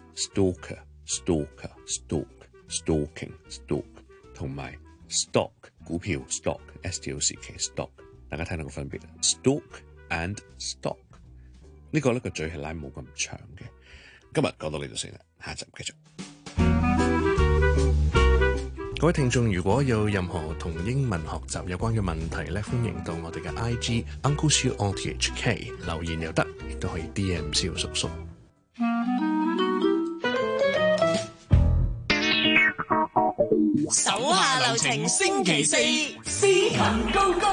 Speaker 19: ，stalker，stalker，stalk，stalking，stalk， 同埋 stock 股票 stock，s t o c k，stock， 大家睇到個分別啦 ，stock and stock。 呢個呢個嘴係拉冇咁長嘅。今日講到呢度先啦，下集繼續。各位聽眾，如果有任何同英文學習有關嘅問題咧，歡迎到我哋嘅 I G Uncle Siu O T H K 留言又得，亦都可以 D M 蕭叔叔。
Speaker 9: 手下留情，星期四司琴高歌。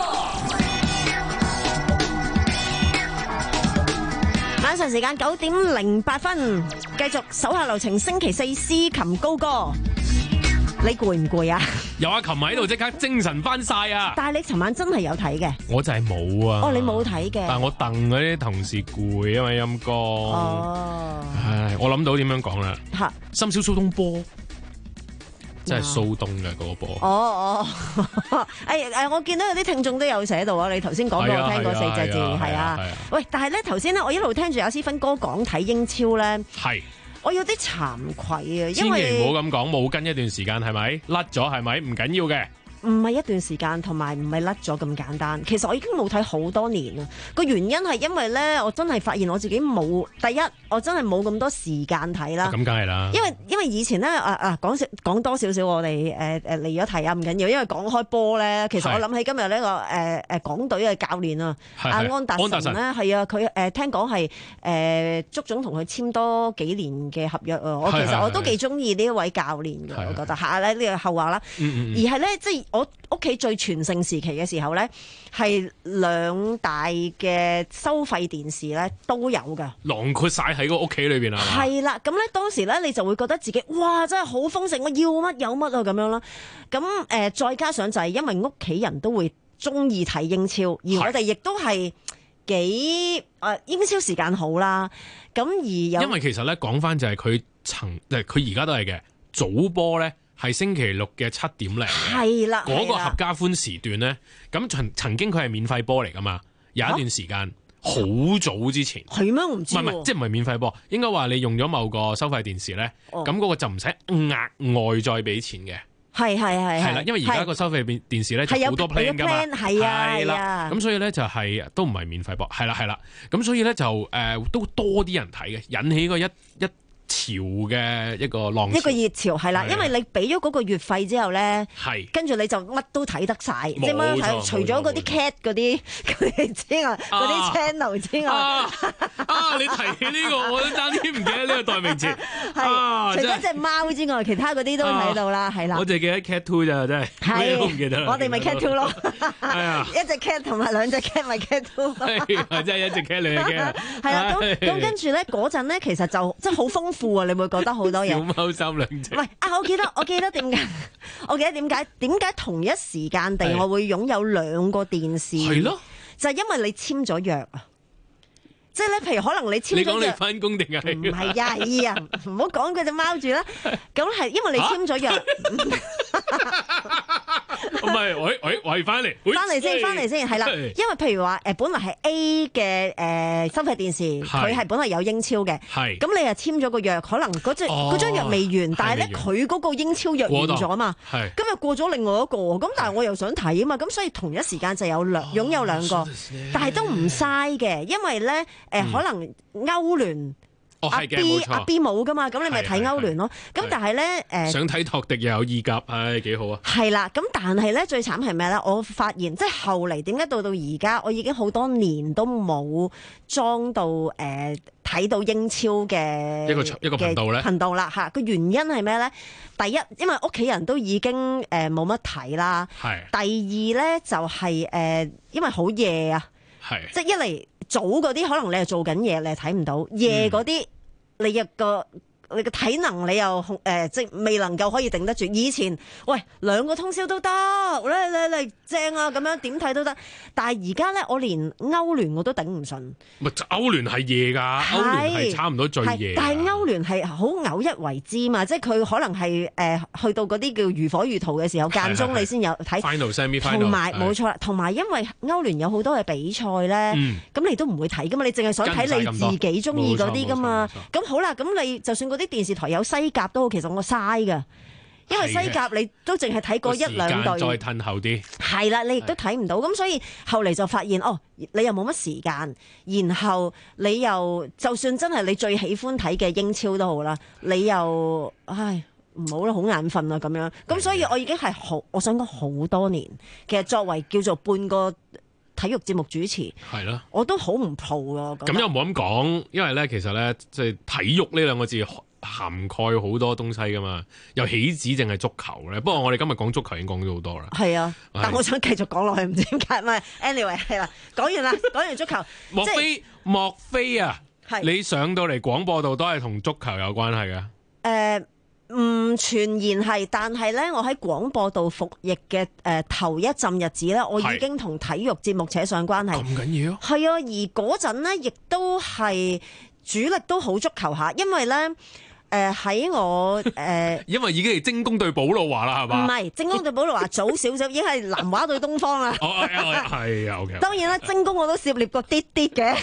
Speaker 3: 晚上時間九點零八分，繼續手下留情，星期四司琴高歌。你攰唔攰啊？
Speaker 18: 有阿琴喺度，即刻精神翻晒啊！
Speaker 3: 但係你尋晚真係有睇嘅，
Speaker 18: 我就係冇啊。
Speaker 3: 哦，你冇睇嘅，
Speaker 18: 但係我戥嗰啲同事攰啊嘛，陰公。哦，唉，我諗到點樣講啦。吓，深宵蘇東波。真係蘇東嘅嗰個波。哦哦，
Speaker 3: 誒誒，我見到有啲聽眾都有寫到啊！你頭先講俾我聽嗰四隻字，係啊。喂，但係咧頭先咧，我一路聽住阿思芬哥講睇英超咧，係我有啲慚愧啊，因為
Speaker 18: 千祈唔好咁講，冇跟一段時間係咪？甩咗係咪？唔緊要嘅。
Speaker 3: 唔係一段時間，同埋唔係甩咗咁簡單。其實我已經冇睇好多年啦。個原因係因為咧，我真係發現我自己冇第一，我真係冇咁多時間睇啦。咁梗係啦。因為因為以前咧，啊啊講少講多少少，我哋誒誒離咗題啊，唔緊要。因為講開波咧，其實我諗起今日呢個誒誒港隊嘅教練啊，阿安達臣咧，係啊，佢誒聽講係誒足總同佢簽多幾年嘅合約啊。我其實我都幾中意呢一位教練嘅，我覺得嚇咧呢個後話啦。而係咧即係。我屋企最全盛時期嘅時候咧，係兩大嘅收費電視咧都有噶，囊括晒喺個屋企裏邊啊！係啦，咁咧當時咧你就會覺得自己哇真係好豐盛，我要乜有乜啊咁樣啦。咁誒、呃、再加上就係因為屋企人都會中意睇英超，而我哋亦都係幾誒、呃、英超時間好啦。咁而有因為其實咧講翻就係佢曾誒佢而家都係嘅早波咧。係星期六嘅七點零，係啦，嗰個合家歡時段咧，咁曾曾經佢係免費波嚟噶嘛，有一段時間好、啊、早之前係咩？我唔知，唔係唔係，即係唔係免費波，應該話你用咗某個收費電視咧，咁嗰、哦、個就唔使額外再俾錢嘅，係係係係啦，因為而家個收費電電視咧就好多 plan 噶嘛，係啊，係啦，咁所以咧就係、是、都唔係免費波，係啦係啦，咁所以咧就誒、呃、都多啲人睇嘅，引起個一一。潮嘅一個浪潮，一個熱潮係啦，因為你俾咗嗰個月費之後咧，係跟住你就乜都睇得晒，即係乜睇，除咗嗰啲 cat 嗰啲嗰啲之外，嗰啲 channel 之外，啊，啊你提起呢、這個我都爭啲唔記得呢個代名詞，係、啊、除咗隻貓之外，其他嗰啲都睇到啦，係、啊、啦，我淨記得 cat two 咋真係，咩都唔記得啦，我哋咪 cat two 咯，係啊，一隻 cat 同埋兩隻 cat 咪 cat two，係真係一隻 cat 兩隻 cat，係啦，咁咁跟住咧嗰陣咧，其實就真係好豐富。你會覺得好多嘢。小貓三兩隻。喂啊！我記得，我記得點解？我記得點解？點解同一時間地我會擁有兩個電視？係咯，就係因為你簽咗約啊！即係咧，譬如可能你簽咗約。你講你翻工定係？唔係呀，姨啊，唔好講佢隻貓住啦。咁係因為你簽咗約。唔係，喂喂喂，翻嚟，翻嚟先，翻嚟先，係啦。因為譬如話，誒，本來係 A 嘅誒收費電視，佢係本來有英超嘅，係。咁你又簽咗個約，可能嗰隻嗰張約未完，但係咧佢嗰個英超約完咗嘛，係。今日過咗另外一個，咁但係我又想睇啊嘛，咁所以同一時間就有兩擁有兩個，但係都唔嘥嘅，因為咧誒可能歐聯。阿 B 阿 B 冇噶嘛，咁你咪睇歐聯咯。咁但係咧，誒、呃、想睇托迪又有意甲，唉幾好啊！係啦，咁但係咧最慘係咩咧？我發現即係後嚟點解到到而家，我已經好多年都冇裝到誒睇、呃、到英超嘅一個一個頻道咧頻道啦嚇。個原因係咩咧？第一，因為屋企人都已經誒冇乜睇啦。係。第二咧就係、是、誒、呃，因為好夜啊。係。即係一嚟。早嗰啲可能你係做緊嘢，你係睇唔到；夜嗰啲你一個你個體能你又誒、呃，即係未能夠可以頂得住。以前喂兩個通宵都得，咧咧咧正啊，咁樣點睇都得。但係而家咧，我連歐聯我都頂唔順。咪歐聯係夜㗎，歐聯係差唔多最夜。但係歐聯係好偶一為之嘛，即係佢可能係誒、呃、去到嗰啲叫如火如荼嘅時候，間中你先有睇。Final semi final。同埋冇錯啦，同埋因為歐聯有好多嘅比賽咧，咁、嗯、你都唔會睇㗎嘛，你淨係想睇你自己中意嗰啲㗎嘛。咁好啦，咁你就算嗰啲電視台有西甲都好，其實我嘥㗎。 因為西甲你都淨係睇過一兩隊，
Speaker 18: 再褪後啲。
Speaker 3: 係啦，你亦都睇唔到，咁所以後嚟就發現哦，你又冇乜時間，然後你又就算真係你最喜歡睇嘅英超都好啦，你又唉唔好啦，好眼瞓啊咁樣。咁所以我已經係好，我想講好多年，其實作為叫做半個體育節目主持，
Speaker 18: 係啦，
Speaker 3: 我都好唔 pro 啊。
Speaker 18: 咁又唔好咁講，因為咧其實咧即係體育呢兩個字涵蓋好多東西噶嘛，又豈止淨係足球咧。不過我哋今日講足球已經講咗好多啦。
Speaker 3: 係啊，但我想繼續講落去，唔知點解。唔係 anyway 係啦，講完啦，講完足球。
Speaker 18: 莫非莫非啊？你上到嚟廣播度都係同足球有關係嘅？誒、
Speaker 3: 呃，唔全然係，但係咧，我喺廣播度服役嘅誒、呃、頭一陣日子咧，我已經同體育節目扯上關係。
Speaker 18: 咁緊要？
Speaker 3: 係啊，而嗰陣咧，亦都係主力都好足球下，因為咧。誒喺、呃、我誒，呃、因
Speaker 18: 為已經係精工對寶路華啦，係嘛？
Speaker 3: 唔係精工對寶路華早少少，已經係南華對東方啦。
Speaker 18: 哦，係啊，OK。
Speaker 3: 當然啦，精工我都涉獵過啲啲嘅。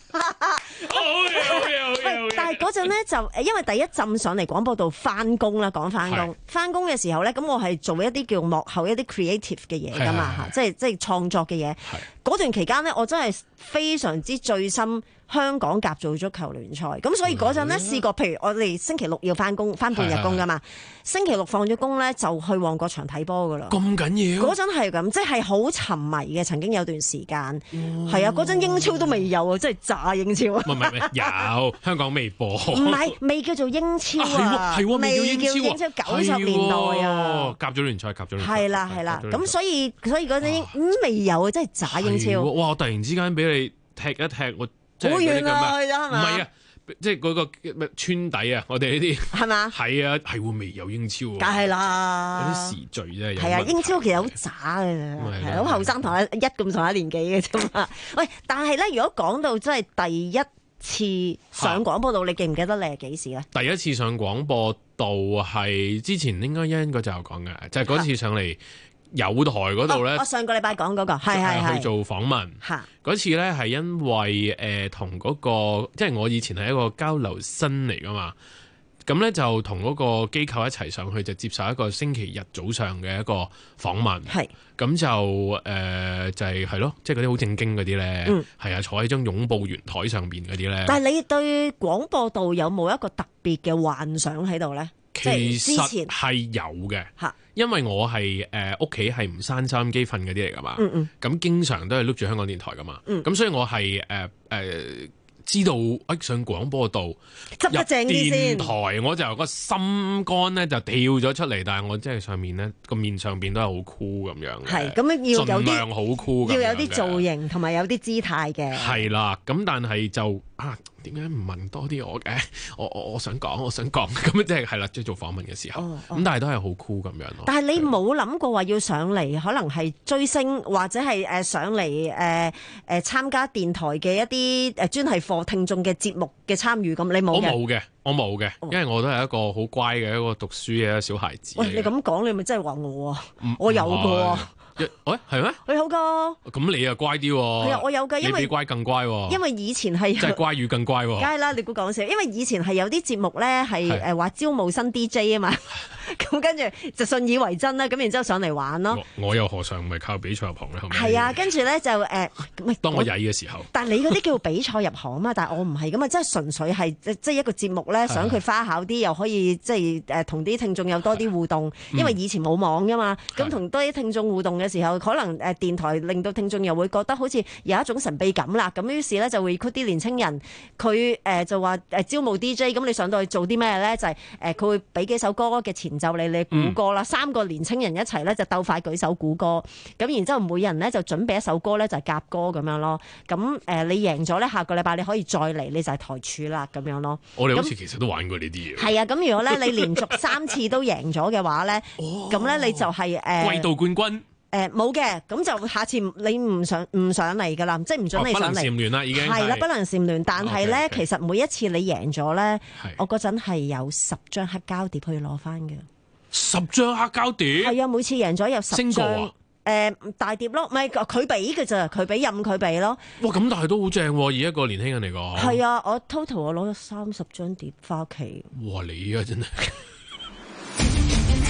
Speaker 3: 但係嗰陣咧就誒，因為第一陣上嚟廣播度翻工啦，講翻工，翻工嘅時候咧，咁我係做一啲叫幕後一啲 creative 嘅嘢噶嘛嚇，即係即係創作嘅嘢。嗰段期間咧，我真係非常之醉心香港甲組足球聯賽，咁所以嗰陣咧試過，譬如我哋星期六要翻工，翻半日工噶嘛，星期六放咗工咧就去旺角場睇波噶啦。
Speaker 18: 咁緊要？嗰
Speaker 3: 陣係咁，即係好沉迷嘅，曾經有段時間。係啊，嗰陣英超都未有啊，即係炸英超啊！
Speaker 18: 唔係唔係，有香港未播。
Speaker 3: 唔係，未叫做英超啊，
Speaker 18: 係喎，未叫英超，
Speaker 3: 英超九十年代啊，
Speaker 18: 甲組聯賽，甲組聯賽。
Speaker 3: 係啦係啦，咁所以所以嗰陣英未有啊，即係炸英超。
Speaker 18: 哇！我突然之間俾你踢一踢，我
Speaker 3: 好遠啊，去咗係嘛？
Speaker 18: 唔係啊，即係嗰個咩村底啊，我哋呢啲係
Speaker 3: 嘛？
Speaker 18: 係啊，係喎，未有英超喎。
Speaker 3: 梗係啦，
Speaker 18: 有啲時序啫。
Speaker 3: 係啊，英超其實好渣嘅，係好後生同一一咁上下年紀嘅啫嘛。喂，但係咧，如果講到真係第一次上廣播道，你記唔記得你係幾時咧？
Speaker 18: 第一次上廣播道係之前應該應該就有講嘅，就係嗰次上嚟。有台嗰度咧，
Speaker 3: 我上個禮拜講嗰個係係係
Speaker 18: 去做訪問。嗰次咧係因為誒同嗰個，即係我以前係一個交流生嚟噶嘛，咁咧就同嗰個機構一齊上去，就接受一個星期日早上嘅一個訪問。係咁就誒就係係咯，即係嗰啲好正經嗰啲咧，係啊，坐喺張擁抱圓台上邊嗰啲咧。
Speaker 3: 但係你對廣播道有冇一個特別嘅幻想喺度咧？
Speaker 18: 其實係有嘅，因為我係誒屋企係唔閂收音機瞓嗰啲嚟噶嘛，咁、嗯嗯、經常都係碌住香港電台噶嘛，咁、嗯、所以我係誒誒知道一上廣播道
Speaker 3: 執得正啲先，
Speaker 18: 電台我就有個心肝咧就跳咗出嚟，但係我即係上面咧個面上邊都係好酷咁樣，
Speaker 3: 係咁要有啲
Speaker 18: 好酷，
Speaker 3: 要有啲造型同埋有啲姿態嘅，
Speaker 18: 係啦，咁但係就啊。點解唔問多啲我嘅？我我我想講，我想講，咁即係係啦，即係做訪問嘅時候，咁、哦哦、但係都係好酷咁樣咯。
Speaker 3: 但係你冇諗過話要上嚟，可能係追星或者係誒上嚟誒誒參加電台嘅一啲誒專係課聽眾嘅節目嘅參與咁，你冇？
Speaker 18: 我冇嘅，我冇嘅，因為我都係一個好乖嘅一個讀書嘅小孩子。
Speaker 3: 喂，你咁講，你咪真係話我啊？我有個。
Speaker 18: 誒，係咩？
Speaker 3: 佢好噶，
Speaker 18: 咁你又乖啲？係
Speaker 3: 啊，我有噶，因為
Speaker 18: 你比乖更乖。因
Speaker 3: 為以前係
Speaker 18: 即係乖與更乖。
Speaker 3: 梗係啦，你估講笑？因為以前係有啲節目咧，係誒話招募新 D J 啊嘛，咁跟住就信以為真啦，咁然之後上嚟玩咯。
Speaker 18: 我又何嘗唔係靠比賽入行咧？
Speaker 3: 係啊，跟住咧就誒，
Speaker 18: 當我曳嘅時候。
Speaker 3: 但係你嗰啲叫比賽入行啊嘛，但係我唔係咁啊，即係純粹係即係一個節目咧，想佢花巧啲，又可以即係誒同啲聽眾有多啲互動。因為以前冇網噶嘛，咁同多啲聽眾互動嘅時候，可能。誒電台令到聽眾又會覺得好似有一種神秘感啦，咁於是咧就會 recruit 啲年青人，佢誒就話誒招募 D J，咁你上到去做啲咩咧？就係誒佢會俾幾首歌嘅前奏你，你估歌啦，嗯、三個年青人一齊咧就鬥快舉手估歌，咁然之後每人咧就準備一首歌咧就係夾歌咁樣咯。咁誒你贏咗咧，下個禮拜你可以再嚟，你就係台柱啦咁樣咯。
Speaker 18: 我哋好似其實都玩過呢啲嘢。
Speaker 3: 係啊，咁如果咧你連續三次都贏咗嘅話咧，咁咧、哦、你就係、是、誒、呃、
Speaker 18: 季度冠軍。
Speaker 3: 誒冇嘅，咁就下次你唔上唔上嚟噶啦，即係唔准你上嚟。
Speaker 18: 不能蟬聯啦，已經
Speaker 3: 係啦，不能蟬聯。但係咧， okay, okay. 其實每一次你贏咗咧，
Speaker 18: 是
Speaker 3: 我嗰陣係有十張黑膠碟可以攞翻嘅。
Speaker 18: 十張黑膠碟？
Speaker 3: 係啊，每次贏咗有十張。誒、啊呃、大碟咯，唔係佢俾嘅咋，佢俾任佢俾咯。
Speaker 18: 哇，咁但係都好正喎，以一個年輕人嚟講。
Speaker 3: 係啊，我 total 我攞咗三十張碟翻屋企。
Speaker 18: 哇，你啊真係〜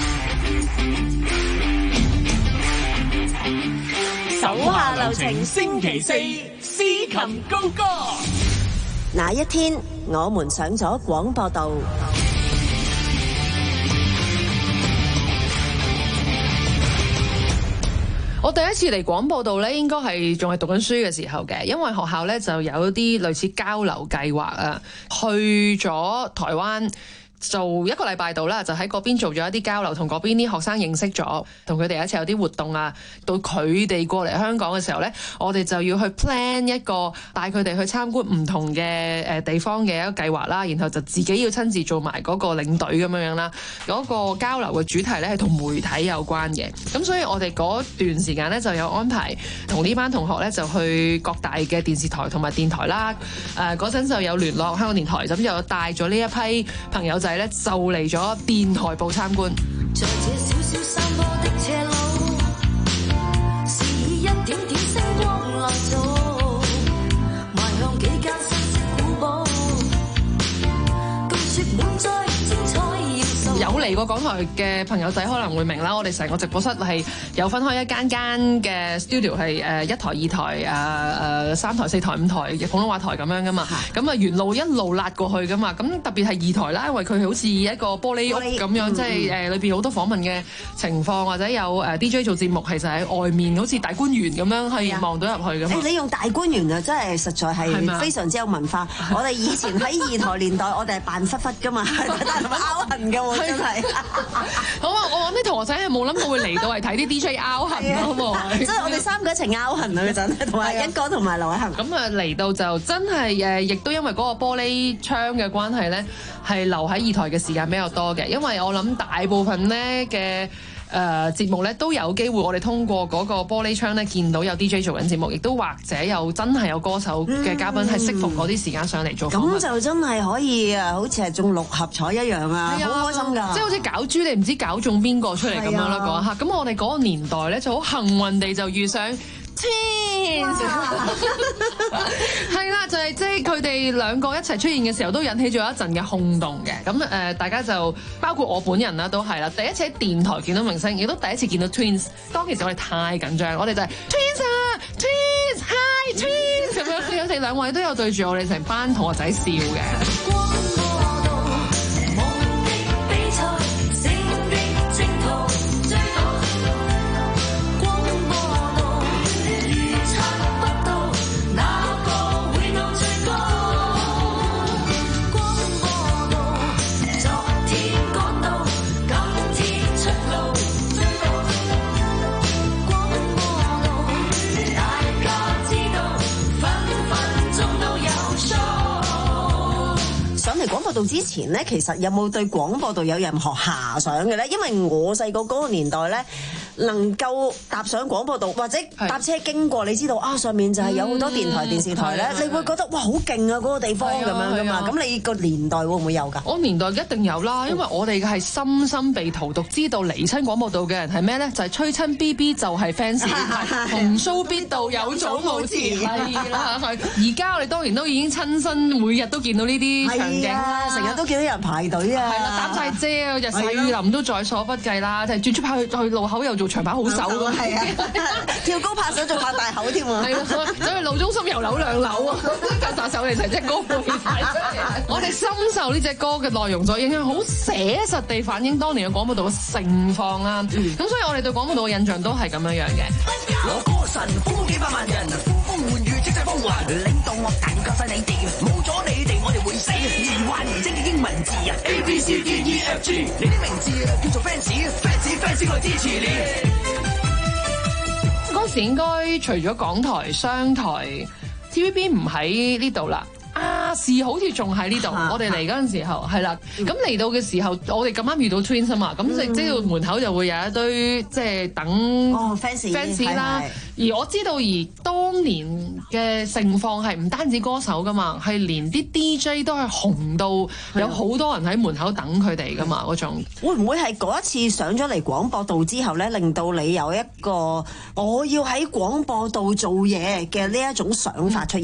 Speaker 2: 手下留情，星期四詩琴高歌。
Speaker 3: 那一天，我們上咗廣播道。
Speaker 21: 我第一次嚟廣播道咧，應該係仲係讀緊書嘅時候嘅，因為學校咧就有啲類似交流計劃啊，去咗台灣。做一個禮拜度啦，就喺嗰邊做咗一啲交流，同嗰邊啲學生認識咗，同佢哋一齊有啲活動啊。到佢哋過嚟香港嘅時候呢，我哋就要去 plan 一個帶佢哋去參觀唔同嘅誒地方嘅一個計劃啦，然後就自己要親自做埋嗰個領隊咁樣樣啦。嗰個交流嘅主題呢係同媒體有關嘅，咁所以我哋嗰段時間呢就有安排同呢班同學呢就去各大嘅電視台同埋電台啦。誒嗰陣就有聯絡香港電台，咁就帶咗呢一批朋友仔咧就嚟咗電台部參觀。在這小小山坡的斜路，是以一點點星光來做，邁向幾間新式古堡，據說滿載精彩要素。有嚟過港台嘅朋友仔可能會明啦，我哋成個直播室係有分開一間間嘅 studio， 係誒一台、二台、誒、呃、誒三台、四台、五台嘅普通話台咁樣噶嘛。咁啊沿路一路拉過去噶嘛。咁特別係二台啦，因為佢好似一個玻璃屋咁樣，嗯、即係誒裏邊好多訪問嘅情況，或者有誒 D J 做節目，其實喺外面好似大觀園咁樣可以望到入去噶嘛。
Speaker 3: 誒你用大觀園啊，真係實在係非常之有文化。我哋以前喺二台年代，我哋係扮忽忽噶嘛，但係拗痕嘅喎，真係。
Speaker 21: 好啊！我揾啲同學仔係冇諗到會嚟到係睇啲 D J 拗痕咯，好冇？
Speaker 3: 即係我哋三個一齊拗痕啊嗰陣，同埋一哥同埋劉偉恒。
Speaker 21: 咁啊嚟到就真係誒，亦都因為嗰個玻璃窗嘅關係咧，係留喺二台嘅時間比較多嘅。因為我諗大部分咧嘅誒節目咧都有機會，我哋通過嗰個玻璃窗咧見到有 D J 做緊節目，亦都或者有真係有歌手嘅嘉賓係適逢嗰啲時間上嚟做訪問。
Speaker 3: 咁就真係可以啊，好似係中六合彩一樣啊，好開心㗎！
Speaker 21: 即係好似搞豬，你唔知搞中邊個出嚟咁樣啦嗰一刻。咁我哋嗰個年代咧就好幸運地就遇上 Twins， 係啦，就係即係佢哋兩個一齊出現嘅時候，都引起咗一陣嘅轟動嘅。咁誒、呃，大家就包括我本人啦，都係啦，第一次喺電台見到明星，亦都第一次見到 Twins。當其時我哋太緊張，我哋就係 Twins 啊 ，Twins，Hi Twins 咁樣，有哋兩位都有對住我哋成班同學仔笑嘅。
Speaker 3: 廣播道之前咧，其實有冇對廣播道有任何遐想嘅咧？因為我細個嗰個年代咧，能夠踏上廣播道或者搭車經過，你知道啊，上面就係有好多電台、嗯、電視台咧，你會覺得哇好勁啊！嗰、嗰個地方咁樣噶嘛。咁你個年代會唔會有㗎？
Speaker 21: 我年代一定有啦，因為我哋係深深被荼毒，知道離親廣播道嘅人係咩咧？就係吹親 B B 就係 fans， 紅酥必到有早冇遲，係啦。而家我哋當然都已經親身每日都見到呢啲場景。
Speaker 3: 成日都見到有人排隊啊！
Speaker 21: 係啦，擔晒遮啊，日曬雨淋都在所不計啦。就係轉出跑去去路口又做長跑好手咁，
Speaker 3: 係啊，跳高拍手仲拍大口添喎。
Speaker 21: 係啊，走去路中心又扭兩扭啊，夾晒手嚟成隻歌背曬。我哋深受呢隻歌嘅內容所影響，好寫實地反映當年嘅廣播道嘅盛況啦。咁、嗯、所以我哋對廣播道嘅印象都係咁樣樣嘅。
Speaker 2: 我歌神風風幾百萬人，呼風喚雨即係風雲，領導樂壇要靠晒你哋，冇咗你哋我哋會死。而幻而精嘅英文字啊 ，A B C D E F G， 你啲名字叫做 fans，fans fans 來支持你。
Speaker 21: 嗰時應該除咗港台、商台 ，T V B 唔喺呢度啦。亞視好似仲喺呢度，我哋嚟嗰陣時候係啦，咁嚟到嘅時候，我哋咁啱遇到 Twins 啊嘛，咁即即係門口就會有一堆即係等
Speaker 3: fans
Speaker 21: fans 啦。而我知道，而當年嘅盛況係唔單止歌手噶嘛，係連啲 D J 都係紅到有好多人喺門口等佢哋噶嘛嗰種。
Speaker 3: 會唔會係嗰一次上咗嚟廣播道之後咧，令到你有一個我要喺廣播道做嘢嘅呢一種想法出現咧？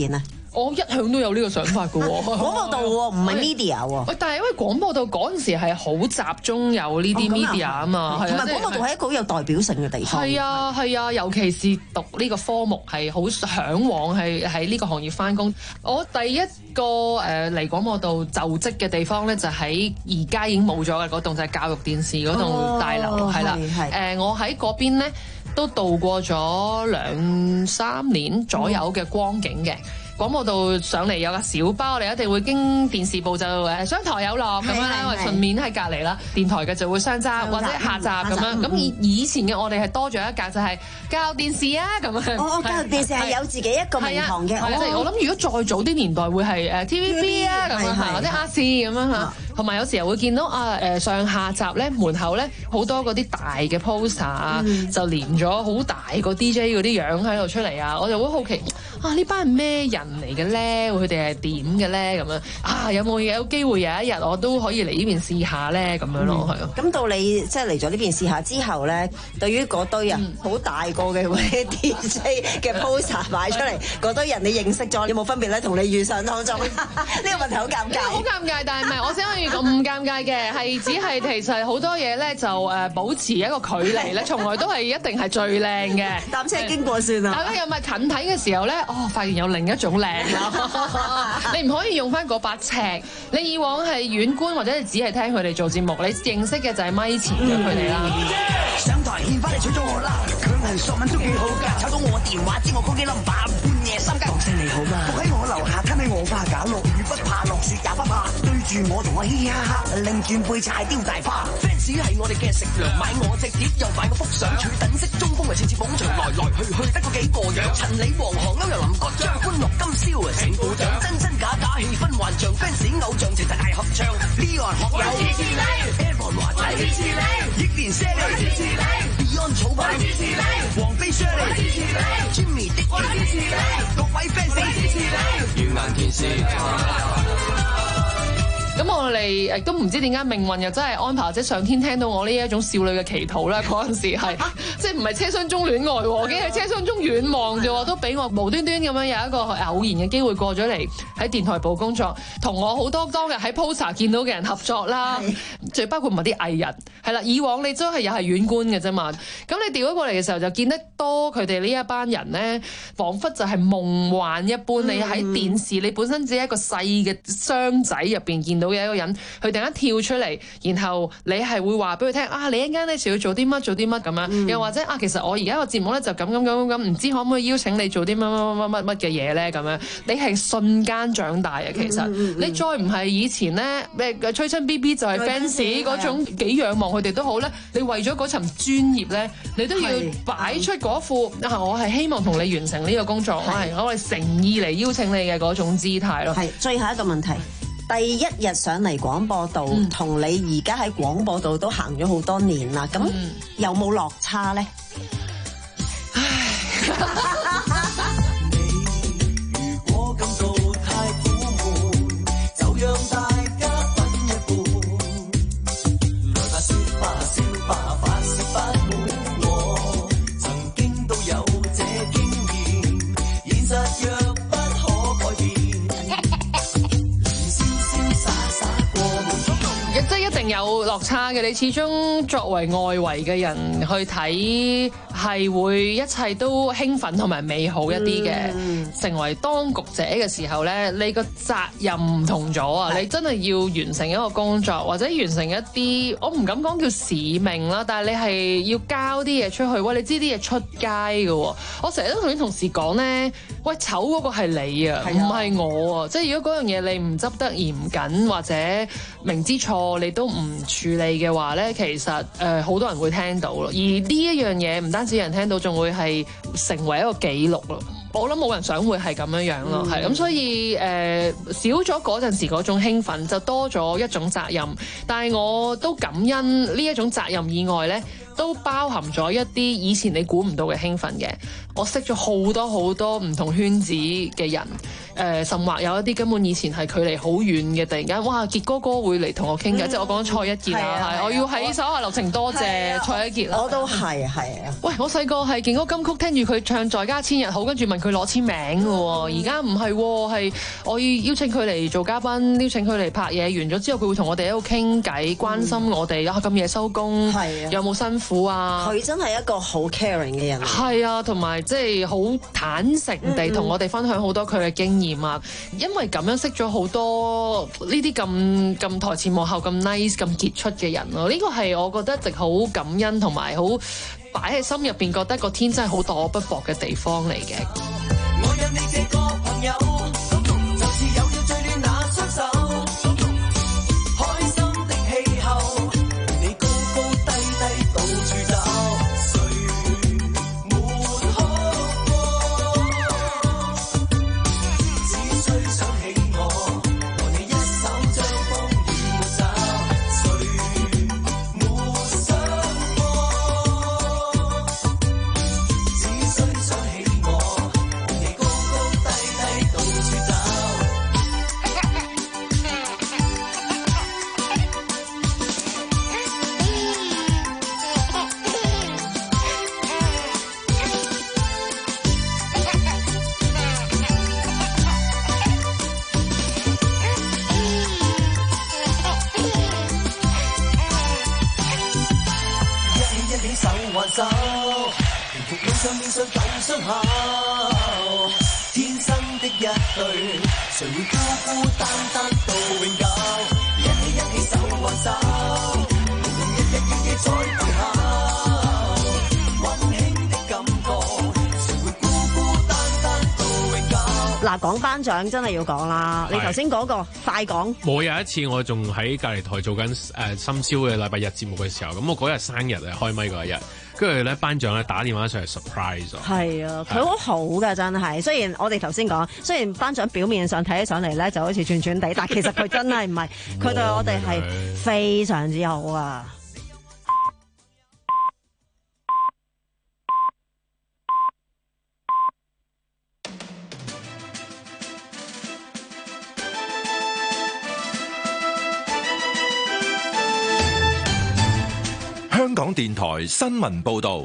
Speaker 21: 我一向都有呢個想法嘅喎。
Speaker 3: 廣播道喎，唔係 media 喎。
Speaker 21: 喂，但係因為廣播道嗰陣時係好集中有呢啲 media 啊嘛，係啊，
Speaker 3: 同埋廣播道係一個好有代表性嘅地方。
Speaker 21: 係啊係啊，尤其是讀呢個科目係好嚮往係喺呢個行業翻工。我第一個誒嚟廣播道就職嘅地方咧，就喺而家已經冇咗嘅嗰棟，就係教育電視嗰棟大樓，係啦。誒，我喺嗰邊咧都度過咗兩三年左右嘅光景嘅。廣播道上嚟有個小巴，我哋一定會經電視部就誒商台有落咁樣啦，因為順便喺隔離啦。電台嘅就會相揸或者下集咁樣。咁以以前嘅我哋係多咗一格就係教育電視啊咁樣。
Speaker 3: 哦，教育電視係有自己一個名堂嘅。
Speaker 21: 我諗如果再早啲年代會係誒 T V B 啊咁樣，或者亞視咁樣嚇。同埋有時候會見到啊誒上下集咧門口咧好多嗰啲大嘅 poster 啊，就連咗好大個 D J 嗰啲樣喺度出嚟啊，我就會好奇啊呢班係咩人嚟嘅咧？佢哋係點嘅咧？咁樣啊有冇有機會有一日我都可以嚟呢邊試下咧？咁樣咯，係啊。
Speaker 3: 咁到你即係嚟咗呢邊試下之後咧，對於嗰堆啊好大個嘅嗰啲 D J 嘅 poster 擺出嚟，嗰堆人你認識咗有冇分別咧？同你遇上當中呢個問題好尷尬。
Speaker 21: 好尷尬，但係唔係我先可以咁唔尷尬嘅，係只係其實好多嘢咧就誒保持一個距離咧，從來都係一定係最靚嘅。
Speaker 3: 搭車經過算啦。
Speaker 21: 大家有咪近睇嘅時候咧，哦，發現有另一種靚啦。你唔可以用翻嗰把尺，你以往係遠觀或者你只係聽佢哋做節目，你認識嘅就係咪前嘅佢哋啦。
Speaker 2: 上台獻花你娶咗我啦，強行索吻都幾好㗎，炒到我電話知我嗰幾冧把，半夜三更講聲你好嘛，伏喺我樓下攤喺我花架，落雨不怕落雪也不怕，對住我同我嘻嘻哈哈，擰轉背柴雕大花。fans 係我哋嘅食糧，買我隻碟又買個幅相，取等式中鋒係次次捧場，來來去去得嗰幾個樣，陳李黃河歐陽林國張，歡樂今宵啊請鼓掌，真真假假氣氛幻象 ，fans 偶像齊齊大合唱，呢個學友支持你 ，Evan 華仔支持你，億連聲支持你 ，Beyond 草蜢支持你，黃飛 Shirley 支持你 ，Jimmy 的我支持你，各位 fans 支持你，要眼見視。
Speaker 21: 咁我哋誒都唔知點解命運又真係安排，或者上天聽到我呢一種少女嘅祈禱啦。嗰陣時係即係唔係車廂中戀愛喎，竟係車廂中遠望啫喎，都俾我無端端咁樣有一個偶然嘅機會過咗嚟喺電台部工作，同我好多當日喺 poster 見到嘅人合作啦，最包括唔係啲藝人係啦。以往你真係又係遠觀嘅啫嘛，咁你調咗過嚟嘅時候就見得多佢哋呢一班人咧，彷彿就係夢幻一般。嗯、你喺電視，你本身只係一個細嘅箱仔入邊見到嘅一個人，佢突然間跳出嚟，然後你係會話俾佢聽啊，你一陣間咧就要做啲乜做啲乜咁樣，嗯、又或者啊，其實我而家個節目咧就咁咁咁咁咁，唔知可唔可以邀請你做啲乜乜乜乜乜嘅嘢咧咁樣，你係瞬間長大啊！其實、嗯嗯嗯、你再唔係以前咧咩吹親 B B 就係 fans 嗰種幾仰望佢哋都好咧，你為咗嗰層專業咧，你都要擺出嗰副啊，我係希望同你完成呢個工作，我係我係誠意嚟邀請你嘅嗰種姿態咯。
Speaker 3: 係最後一個問題。第一日上嚟廣播道，同、嗯、你而家喺廣播道都行咗好多年啦，咁、嗯、有冇落差咧？唉，
Speaker 2: 你如果感到太苦悶，就讓大家分一半，來吧，笑吧，笑吧，發泄不滿，我曾經都有這經驗，現實若不可改變。
Speaker 21: 即係一定有落差嘅，你始終作為外圍嘅人去睇，係會一切都興奮同埋美好一啲嘅。嗯、成為當局者嘅時候咧，你個責任唔同咗啊！你真係要完成一個工作，或者完成一啲，我唔敢講叫使命啦，但係你係要交啲嘢出去。喂，你知啲嘢出街嘅，我成日都同啲同事講咧，喂，醜嗰個係你啊，唔係我啊！即係如果嗰樣嘢你唔執得嚴謹，或者明知錯你都唔處理嘅話咧，其實誒好、呃、多人會聽到咯。而呢一樣嘢唔單止有人聽到，仲會係成為一個記錄咯。我諗冇人想會係咁樣樣咯，係咁、嗯、所以誒、呃、少咗嗰陣時嗰種興奮，就多咗一種責任。但係我都感恩呢一種責任以外咧，都包含咗一啲以前你估唔到嘅興奮嘅。我識咗好多好多唔同圈子嘅人， 誒，甚或有一啲根本以前係距離好遠嘅，突然間哇，傑哥哥會嚟同我傾偈，嗯、即係我講蔡一傑啊，係我要喺手下留情，多謝蔡一傑啦。
Speaker 3: 我都係係啊。
Speaker 21: 喂，我細個係勁歌金曲，聽住佢唱在家千日好，跟住問佢攞簽名嘅喎。而家唔係喎，係我要邀請佢嚟做嘉賓，邀請佢嚟拍嘢，完咗之後佢會同我哋喺度傾偈，關心我哋啊咁夜收工，有冇辛苦啊？
Speaker 3: 佢真係一個好 caring 嘅人。
Speaker 21: 係啊，同埋即係好坦誠地同我哋分享好多佢嘅經驗啊。因為咁樣識咗好多呢啲咁咁台前幕後咁 nice 咁傑出嘅人咯。呢個係我覺得值好感恩同埋好擺喺心入邊，覺得個天真係好待我不薄嘅地方嚟嘅。我有你這個朋友，就是有了最暖那雙手，開心的氣候，你高高低低到處走，誰沒哭過？只需想起我，和你一手將風雨抹走，誰沒想過？只需想起我，和你高高低低到處走。一起一起手挽手，平復路上面上舊傷口，天生的一對，誰會孤孤單單到永久？一起一起手挽手，日日夜夜在背後，溫馨的感覺，誰會孤孤單單到永久？
Speaker 3: 嗱，講頒獎真係要講啦。你頭先嗰個快講。
Speaker 18: 我有一次我仲喺隔離台做緊誒、呃、深宵嘅禮拜日節目嘅時候，咁我嗰日生日啊，開咪嗰一日，跟住咧頒獎咧打電話上嚟 surprise 咗。係
Speaker 3: 啊，佢好好㗎，真係。雖然我哋頭先講，雖然頒獎表面上睇起上嚟咧就好似串串地，但其實佢真係唔係，佢對我哋係非常之好啊。
Speaker 7: 香港電台新聞報道，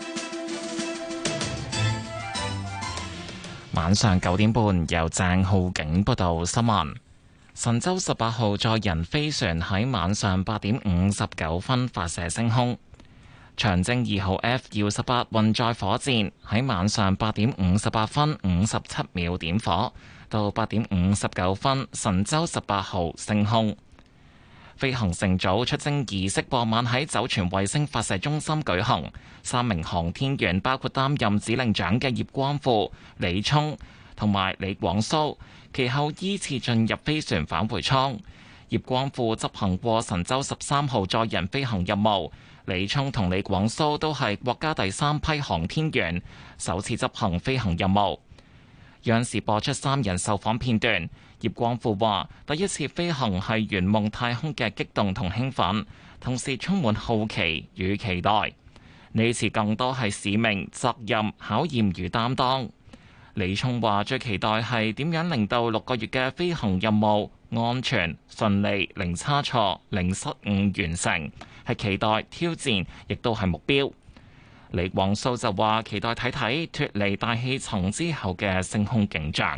Speaker 8: 晚上九點半由鄭浩景報道新聞。神舟十八號載人飛船喺晚上八點五十九分發射升空，長征二號 F 遙十八運載火箭喺晚上八點五十八分五十七秒點火，到八點五十九分神舟十八號升空。飛行乘組出征儀式傍晚喺酒泉衛星發射中心舉行，三名航天員包括擔任指令長嘅葉光富、李聰同埋李廣蘇，其後依次進入飛船返回艙。葉光富執行過神舟十三號載人飛行任務，李聰同李廣蘇都係國家第三批航天員，首次執行飛行任務。央視播出三人受訪片段。葉光富話：第一次飛行係圓夢太空嘅激動同興奮，同時充滿好奇與期待。呢次更多係使命、責任、考驗與擔當。李聰話：最期待係點樣令到六個月嘅飛行任務安全順利、零差錯、零失誤完成，係期待挑戰，亦都係目標。李廣蘇就話：期待睇睇脫離大氣層之後嘅升空景象。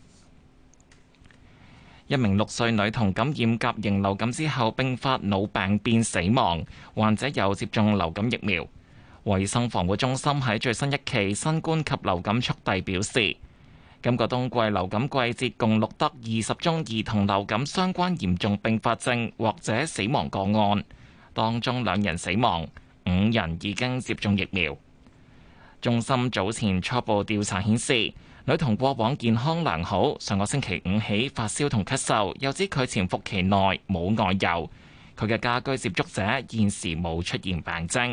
Speaker 8: 一名六歲女童感染甲型流感之後併發腦病變死亡，患者有接種流感疫苗。衛生防護中心喺最新一期新冠及流感速遞表示，今個冬季流感季節共錄得二十宗兒童流感相關嚴重併發症或者死亡個案，當中兩人死亡，五人已經接種疫苗。中心早前初步調查顯示，女童過往健康良好，上個星期五起發燒同咳嗽，又指佢潛伏期內冇外遊，佢嘅家居接觸者現時冇出現病徵。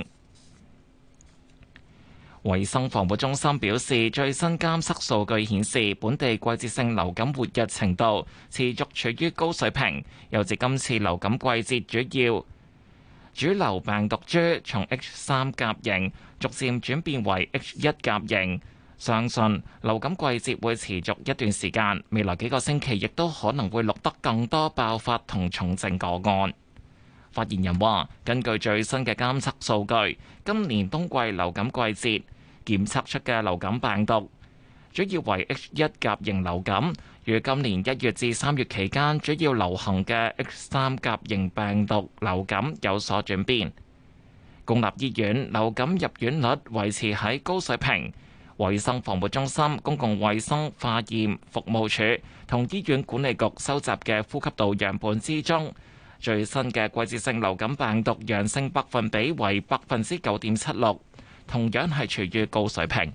Speaker 8: 衛生防護中心表示，最新監測數據顯示，本地季節性流感活躍程度持續處於高水平，又指今次流感季節主要主流病毒株從 H 三甲型逐漸轉變為 H 一甲型。 相信流感季節會持續一段時間，未來幾個星期亦都可能會錄得更多爆發同重症個案。發言人話，根據最新嘅監測數據，今年冬季流感季節檢測出嘅流感病毒主要為 H 一 甲型流感，與今年一月至三月期間主要流行嘅 H 三 甲型病毒流感有所轉變。公立醫院流感入院率維持喺高水平。衛生防護中心、公共衛生化驗服務處同醫院管理局收集嘅呼吸道樣本之中，最新嘅季節性流感病毒陽性百分比為百分之九點七六，同樣係處於高水平。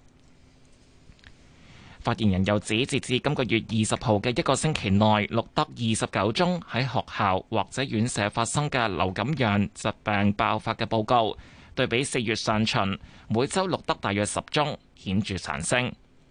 Speaker 8: 發言人又指，截至今個月二十號嘅一個星期內，錄得二十九宗喺學校或者院舍發生嘅流感樣疾病爆發嘅報告，對比四月上旬每週錄得大約十宗，顯著上升。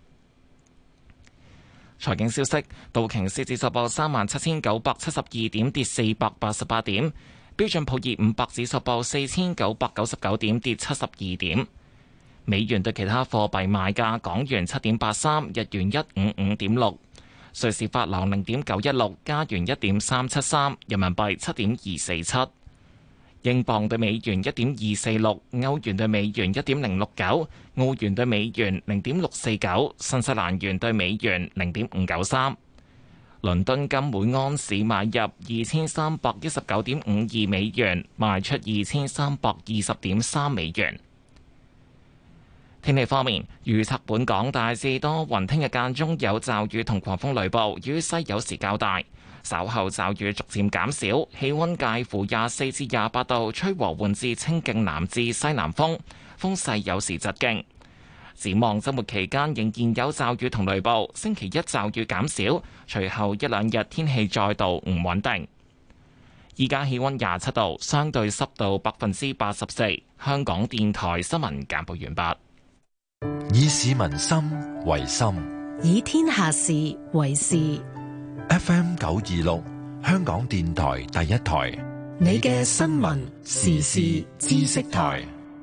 Speaker 8: 財經消息，道瓊斯指數報三萬七千九百七十二點，跌四百八十八點；標準普爾五百指數報四千九百九十九點，跌七十二點。美元對其他貨幣賣價：港元七點八三，日元一五五點六，瑞士法郎零點九一六，加元一點三七三，人民幣七點二四七，英鎊對美元一點二四六，歐元對美元一點零六九，澳元對美元零點六四九，新西蘭元對美元零點五九三。倫敦金每盎司買入二千三百一十九點五二美元，賣出二千三百二十點三美元。天氣方面，預測本港大致多雲，聽日間中有驟雨同狂風雷暴，雨勢有時較大。稍後驟雨逐漸減少，氣溫介乎廿四至廿八度，吹和緩至清勁南至西南風，風勢有時疾勁。展望週末期間仍然有驟雨同雷暴，星期一驟雨減少，隨後一兩日天氣再度唔穩定。依家氣溫廿七度，相對濕度百分之八十四。香港電台新聞簡報完畢。
Speaker 7: 以市民心為心，
Speaker 6: 以天下事為事。
Speaker 7: F M 九二六，香港電台第一台，
Speaker 6: 你嘅新聞時事知識台。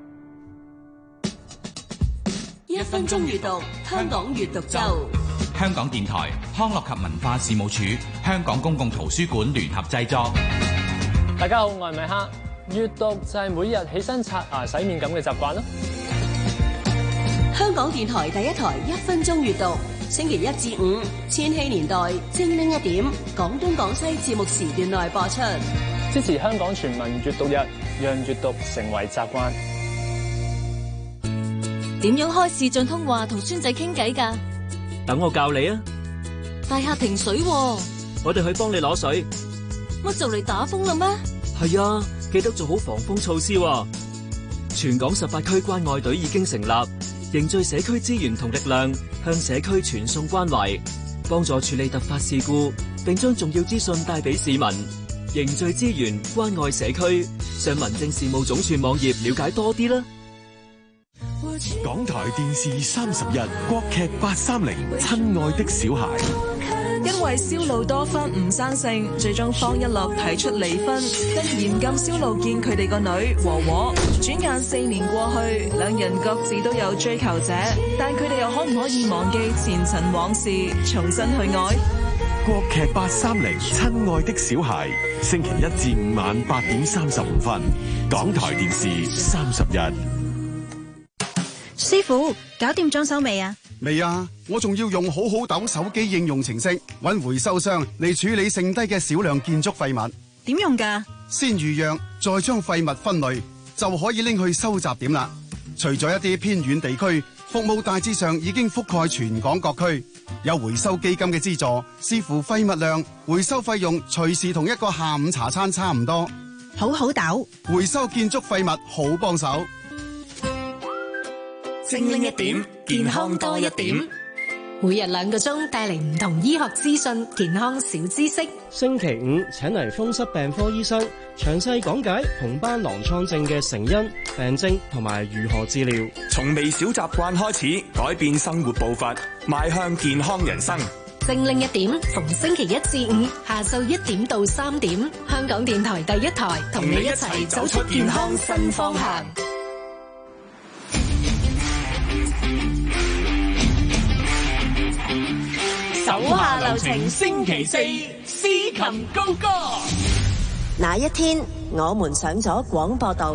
Speaker 2: 一分鐘閱讀，香港閱讀周。
Speaker 10: 香港電台、康樂及文化事務署、香港公共圖書館聯合製作。
Speaker 22: 大家好，我係米哈。閱讀就係每日起身刷牙洗面咁嘅習慣咯。
Speaker 2: 香港電台第一台一分鐘閱讀，星期一至五千禧年代精靈一點，廣東廣西節目時段內播出。
Speaker 22: 支持香港全民閱讀日，讓閱讀成為習慣。
Speaker 23: 點樣開視像通話同孫仔傾偈㗎？
Speaker 24: 等我教你啊！
Speaker 23: 大廈停水喎，
Speaker 24: 我哋去幫你攞水。
Speaker 23: 乜就嚟打風啦咩？
Speaker 24: 係啊，記得做好防風措施喎。全港十八區關愛隊已經成立，凝聚社區資源同力量，向社區傳送關懷，幫助處理突發事故，並將重要資訊帶俾市民。凝聚資源，關愛社區，上民政事務總署網頁了解多啲啦。
Speaker 25: 港台電視三十日國劇八三零，親愛的小孩。
Speaker 14: 因為銷路多分唔生性，最終方一樂提出離婚，更嚴禁銷路見佢哋個女和和。轉眼四年過去，兩人各自都有追求者，但佢哋又可唔可以忘記前塵往事，重新去愛？
Speaker 25: 國劇八三零，親愛的小孩，星期一至五晚八點三十五分，港台電視三十日。
Speaker 26: 師傅，搞掂裝修未啊？
Speaker 27: 未啊，我仲要用好好斗手機應用程式搵回收商嚟處理剩低嘅少量建築廢物。
Speaker 26: 點用㗎？
Speaker 27: 先預約，再將廢物分類，就可以拎去收集點啦。除咗一啲偏遠地區，服務大致上已經覆蓋全港各區。有回收基金嘅資助，視乎廢物量，回收費用隨時同一個下午茶餐差唔多。
Speaker 26: 好好斗，
Speaker 27: 回收建築廢物好幫手。
Speaker 2: 精靈一點，健康多一點。
Speaker 6: 每日兩個鐘帶嚟唔同醫學資訊、健康小知識。
Speaker 28: 星期五請嚟風濕病科醫生詳細講解紅斑狼瘡症嘅成因、病徵同埋如何治療。
Speaker 29: 從微小習慣開始，改變生活步伐，邁向健康人生。
Speaker 6: 精靈一點，逢星期一至五下晝一點到三點，香港電台第一台同你一齊走出健康新方向。
Speaker 2: 下留情星期四司琴高歌。
Speaker 3: 那一天，我們上咗廣播道。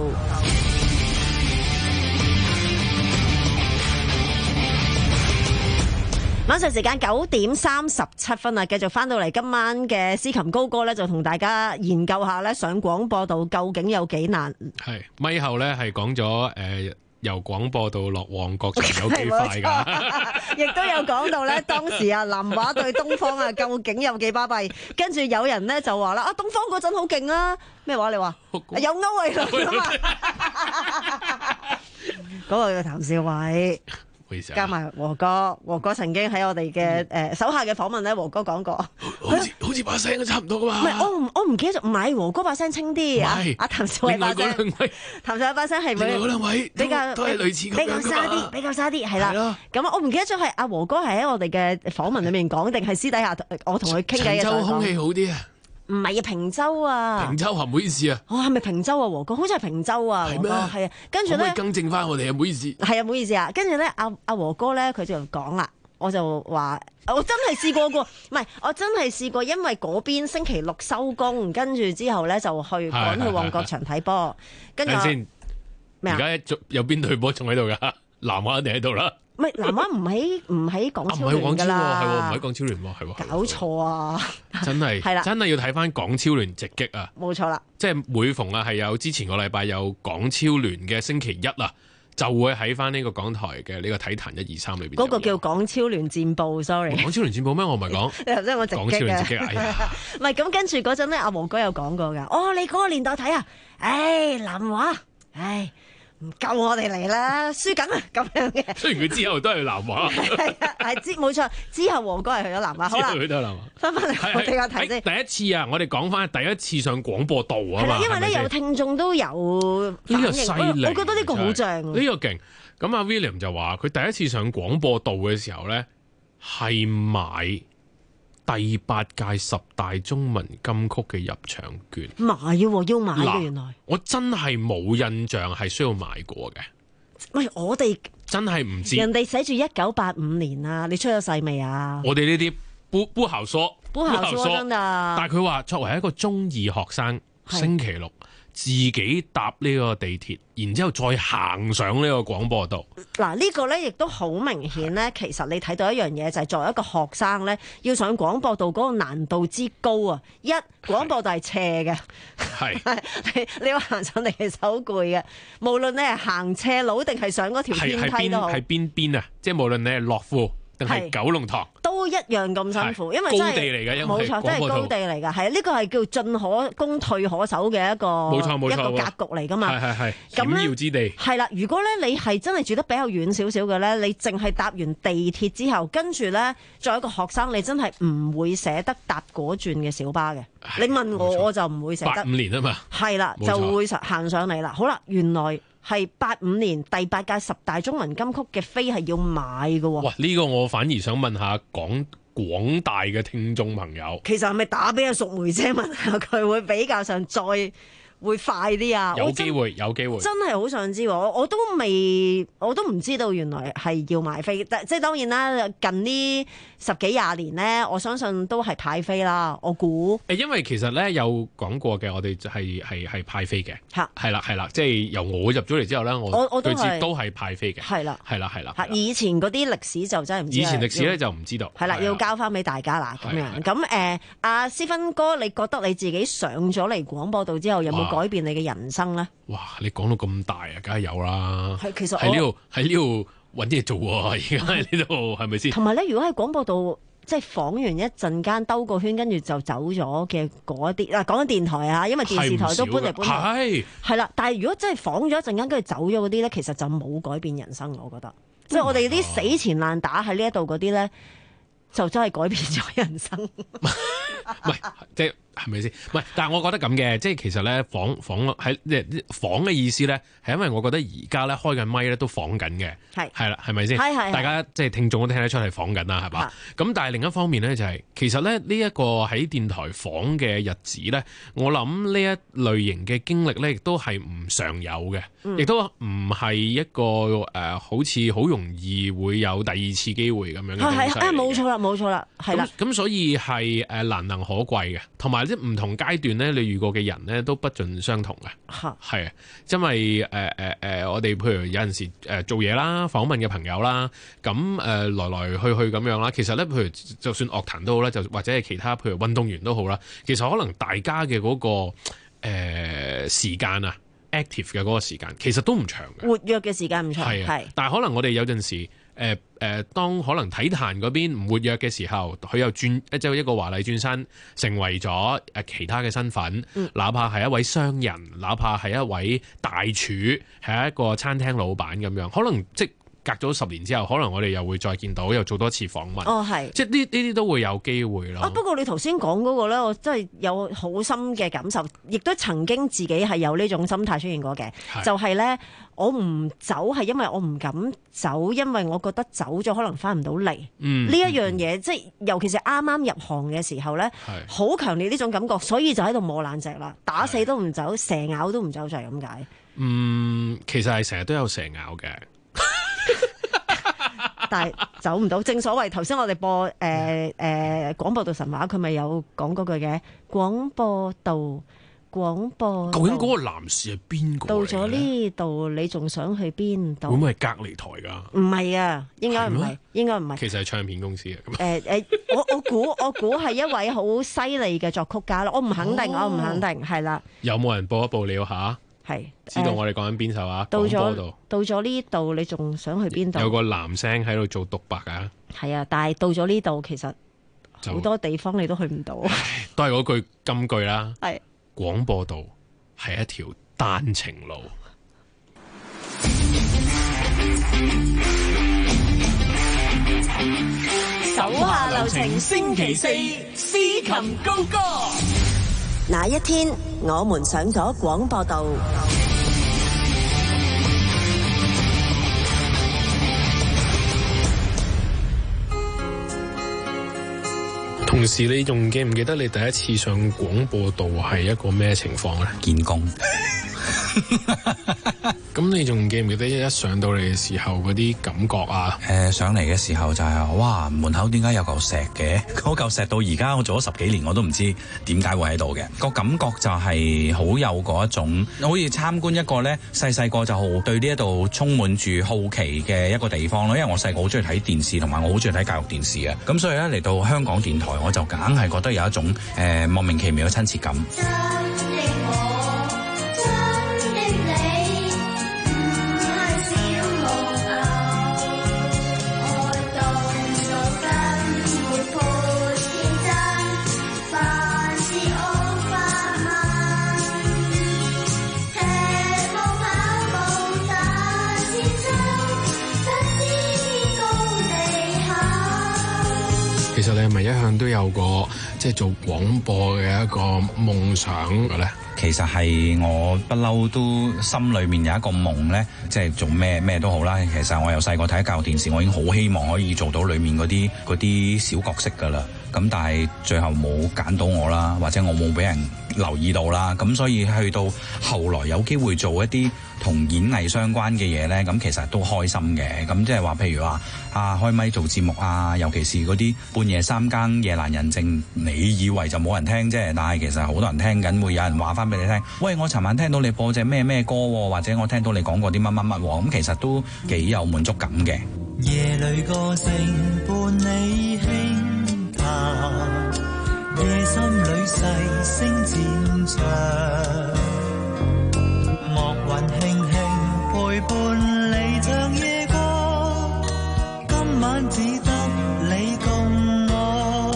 Speaker 3: 晚上時間九點三十七分啊，繼續翻到嚟今晚嘅司琴高歌咧，就同大家研究下咧上廣播道究竟有幾難。
Speaker 18: 係咪後咧係講咗誒由廣播道落旺角場有幾快㗎？
Speaker 3: 亦都有講到咧，當時啊南華對東方啊究竟有幾巴閉？跟住有人咧就話啦，啊東方嗰陣好勁啊！咩話你話？有歐偉倫啊嘛？嗰個叫譚少偉。加埋和哥，和哥曾經喺我哋嘅誒手下嘅訪問咧，和哥講過，
Speaker 18: 好似好似把聲都差唔多噶嘛。
Speaker 3: 唔係，我唔我唔記得咗，唔係和哥把聲清啲啊。阿譚少偉把聲，譚少偉把聲係咪？
Speaker 18: 另外嗰兩位比較都係類似咁樣㗎嘛。比較沙啲，比較沙啲，係啦。咁我唔記得咗係阿和哥係喺我哋嘅訪問裏面講，定係私底下我同佢傾偈嘅時候講。長洲空氣好啲啊！唔係啊，平洲啊，平洲啊，唔好意思啊。
Speaker 3: 哦，係咪平洲啊？和哥好似係平洲啊。係咩？係啊，跟住咧，可唔可以更正翻我哋啊？唔好意思。係啊，唔好意思啊。跟住咧，阿阿和哥咧，佢就講啦，我就話，我真係試過過，唔係，我真係試過，因為嗰邊星期六收工，跟住之後咧就去趕去旺角場睇波。跟住先，
Speaker 18: 而家仲有邊隊波仲喺度噶？南華一定喺度啦。
Speaker 3: 唔係南華唔喺唔喺港超聯㗎啦，
Speaker 18: 係喎，唔喺港超聯喎，係喎。
Speaker 3: 搞錯啊！
Speaker 18: 真係係啦，真係要睇翻港超聯直擊啊！
Speaker 3: 冇錯啦，
Speaker 18: 即係每逢啊係有之前個禮拜有港超聯嘅星期一啊，就會喺翻呢個港台嘅呢個體壇一二三裏邊。嗰
Speaker 3: 個叫港超聯戰報 ，sorry。
Speaker 18: 港超聯戰報咩？我唔係講。
Speaker 3: 你頭先我直擊嘅。港超聯直擊啊！唔係咁，跟住嗰陣咧，阿黃哥有講過㗎。哦，你嗰個年代睇啊，唉，南華，唉。唔夠我哋嚟啦，輸緊啊咁樣嘅。
Speaker 18: 雖然佢之後都係南華，
Speaker 3: 係啊，係之冇錯。之後黃哥係去咗南華，好啦，
Speaker 18: 去咗南華。
Speaker 3: 翻返嚟我哋個題先。
Speaker 18: 第一次啊，我哋講翻第一次上廣播道啊嘛。
Speaker 3: 因為咧有聽眾都有反應，呢個犀利，我覺得呢個好正。
Speaker 18: 呢個勁。咁阿 William 就話佢第一次上廣播道嘅時候咧，係買第八屆十大中文金曲嘅入場券，
Speaker 3: 買喎，要買嘅原來。
Speaker 18: 我真係冇印象係需要買過嘅。
Speaker 3: 喂，我哋
Speaker 18: 真係唔知。
Speaker 3: 人哋寫住一九八五年啊，你出咗世未啊？
Speaker 18: 我哋呢啲不不好說，
Speaker 3: 不好說真㗎。
Speaker 18: 但係佢話作為一個中二學生，星期六自己搭呢個地鐵，然之後再行上呢個廣播道。
Speaker 3: 嗱，呢個咧亦都好明顯咧。其實你睇到一樣嘢就係作為一個學生咧，要上廣播道嗰個難度之高啊！一廣播道係斜嘅，係你你要行上嚟其實好攰嘅。無論你係行斜路定係上嗰條天梯都好，
Speaker 18: 係邊邊啊！即係無論你係樂富定係九龍塘，
Speaker 3: 都一樣咁辛苦，因為真係
Speaker 18: 高地嚟嘅，
Speaker 3: 冇錯，真係高地嚟㗎。係呢個係叫進可攻退可守嘅一個
Speaker 18: 冇錯冇錯
Speaker 3: 一個格局嚟㗎嘛。
Speaker 18: 係係係險要之地。
Speaker 3: 係啦，如果咧你係真係住得比較遠少少嘅咧，你淨係搭完地鐵之後，跟住咧作為一個學生，你真係唔會捨得搭嗰轉嘅小巴嘅。你問我我就唔會捨得。
Speaker 18: 八五年啊嘛。
Speaker 3: 係啦，就會行上嚟啦。好啦，原來係八五年第八屆十大中文金曲嘅飛係要買嘅喎。
Speaker 18: 哇！呢個我反而想問下廣廣大嘅聽眾朋友，
Speaker 3: 其實係咪打俾阿淑梅姐問下佢會比較上再會快啲啊？
Speaker 18: 有機會，有機會，
Speaker 3: 真係好想知喎！我都未，我都唔知道原來係要買飛。即係當然啦，近呢十幾廿年咧，我相信都係派飛啦。我估
Speaker 18: 誒，因為其實咧有講過嘅，我哋就係係係派飛嘅，係係啦係啦，即係由我入咗嚟之後咧，我我對接都係派飛嘅，係啦係啦係啦。
Speaker 3: 以前嗰啲歷史就真係唔知，
Speaker 18: 以前歷史咧就唔知道，
Speaker 3: 係啦，要交翻俾大家啦咁樣。咁誒，阿思芬哥，你覺得你自己上咗嚟廣播道之後，有冇改變你嘅人生咧？
Speaker 18: 哇！你講到咁大啊，梗係有啦。
Speaker 3: 係其實
Speaker 18: 喺呢度喺呢度揾嘢做喎，而家喺呢度係咪先？
Speaker 3: 同埋咧，如果喺廣播道即係訪完一陣間兜個圈，跟住就走咗嘅嗰啲嗱，講緊電台啊，因為電視台都搬嚟搬去，係係啦。但係如果真係訪咗一陣間，跟住走咗嗰啲咧，其實就冇改變人生，我覺得。即係我哋啲死纏爛打喺呢一度嗰啲咧，就真係改變咗人生。
Speaker 18: 唔係即係係咪先？唔係，但係我覺得咁嘅，即係其實咧仿仿喺即係仿嘅意思咧，係因為我覺得而家咧開緊咪咧都仿緊嘅，係係啦，係咪先？
Speaker 3: 係係
Speaker 18: 大家即係聽眾都聽得出係仿緊啦，係嘛？咁但係另一方面咧就係、是、其實咧呢一個喺電台仿嘅日子咧，我諗呢一類型嘅經歷咧亦都係唔常有嘅，亦、嗯、都唔係一個誒、呃、好似好容易會有第二次機會咁樣嘅東西。係係冇錯啦，冇錯啦，係啦。咁所以係誒難能可貴嘅，同埋即係唔同階段咧，你遇過嘅人咧都不盡相同嘅。嚇係啊，因為誒誒誒，我哋譬如有陣時誒做嘢啦，訪問嘅朋友啦，咁誒、呃、來來去去咁樣啦。其實咧，譬如就算樂壇都好啦，就或者係其他譬如運動員都好啦，其實可能大家嘅嗰、那個誒、呃、時間啊 ，active 嘅嗰個時間其實都唔長嘅，
Speaker 3: 活躍嘅時間唔長係。係，
Speaker 18: 但係可能我哋有陣時。誒、呃、誒、呃，當可能體壇嗰邊唔活躍嘅時候，佢又轉即係一個華麗轉身，成為咗誒其他嘅身份，嗯、哪怕係一位商人，哪怕係一位大廚，係一個餐廳老闆咁樣，可能即隔咗十年之後，可能我哋又會再見到，又做多次訪問。哦，係，即係呢呢啲都會有機會咯。啊，不過你頭先講嗰個咧，我真係有好深嘅感受，亦都曾經自己係有呢種心態出現過嘅，就係咧。我唔走係因為我唔敢走，因為我覺得走咗可能翻唔到嚟。嗯，呢一樣嘢，即係尤其是啱啱入行嘅時候咧，好強烈呢種感覺，所以就喺度磨爛蓆啦，打死都唔走，蛇咬都唔走，就係咁解。嗯，其實係成日都有蛇咬嘅，但係走唔到。正所謂頭先我哋播誒誒廣播道神話，佢咪有講嗰句嘅廣播道。廣播究竟嗰個男士係邊個？到咗呢度，你仲想去邊度？會唔會係隔離台㗎？唔係啊，應該唔係，應該唔係。其實係唱片公司啊。誒誒、呃呃，我我估我估係一位好犀利嘅作曲家咯。我唔肯定，哦、我唔肯定，係啦。有冇人報一報料下？係知道我哋講緊邊首啊？到咗到咗呢度，你仲想去邊度？有個男聲喺度做獨白啊。係啊，但係到咗呢度，其實好多地方你都去唔到。都係嗰句金句啦。係。廣播道係一條單程路，
Speaker 2: 手下留情，星期四司琴高歌。
Speaker 3: 那一天，我們上咗廣播道。
Speaker 18: 同時，你仲記唔記得你第一次上廣播道係一個咩情況咧？見工。咁你仲記唔記得一上到嚟嘅時候嗰啲感覺啊？誒、呃，上嚟嘅時候就係、是、哇，門口點解有嚿石嘅？嗰嚿石到而家我做咗十幾年，我都唔知點解會喺度嘅。個感覺就係好有嗰一種，好似參觀一個咧細細個就對呢一度充滿住好奇嘅一個地方咯。因為我細個好中意睇電視，同埋我好中意睇教育電視嘅。咁所以咧嚟到香港電台，我就梗係覺得有一種誒、呃、莫名其妙嘅親切感。其實你係咪一向都有個即係做廣播嘅一個夢想嘅咧？其實係我不嬲都心裏面有一個夢咧，即係做咩咩都好啦。其實我由細個睇教育電視，我已經好希望可以做到裏面嗰啲嗰啲小角色噶啦。咁但係最後冇揀到我啦，或者我冇俾人留意到啦。咁所以去到後來有機會做一啲同演藝相關嘅嘢咧，咁其實都開心嘅。咁即係話譬如話啊開咪做節目啊，尤其是嗰啲半夜三更夜闌人靜，你以為就冇人聽啫，但係其實好多人聽緊，會有人話翻俾你聽，喂，我尋晚聽到你播隻咩咩歌，或者我聽到你講過啲乜乜乜，咁其實都幾有滿足感嘅。夜裏個城伴你輕踏，夜心裏細聲漸長，莫雲輕輕陪伴你像夜光，今晚只得你共我，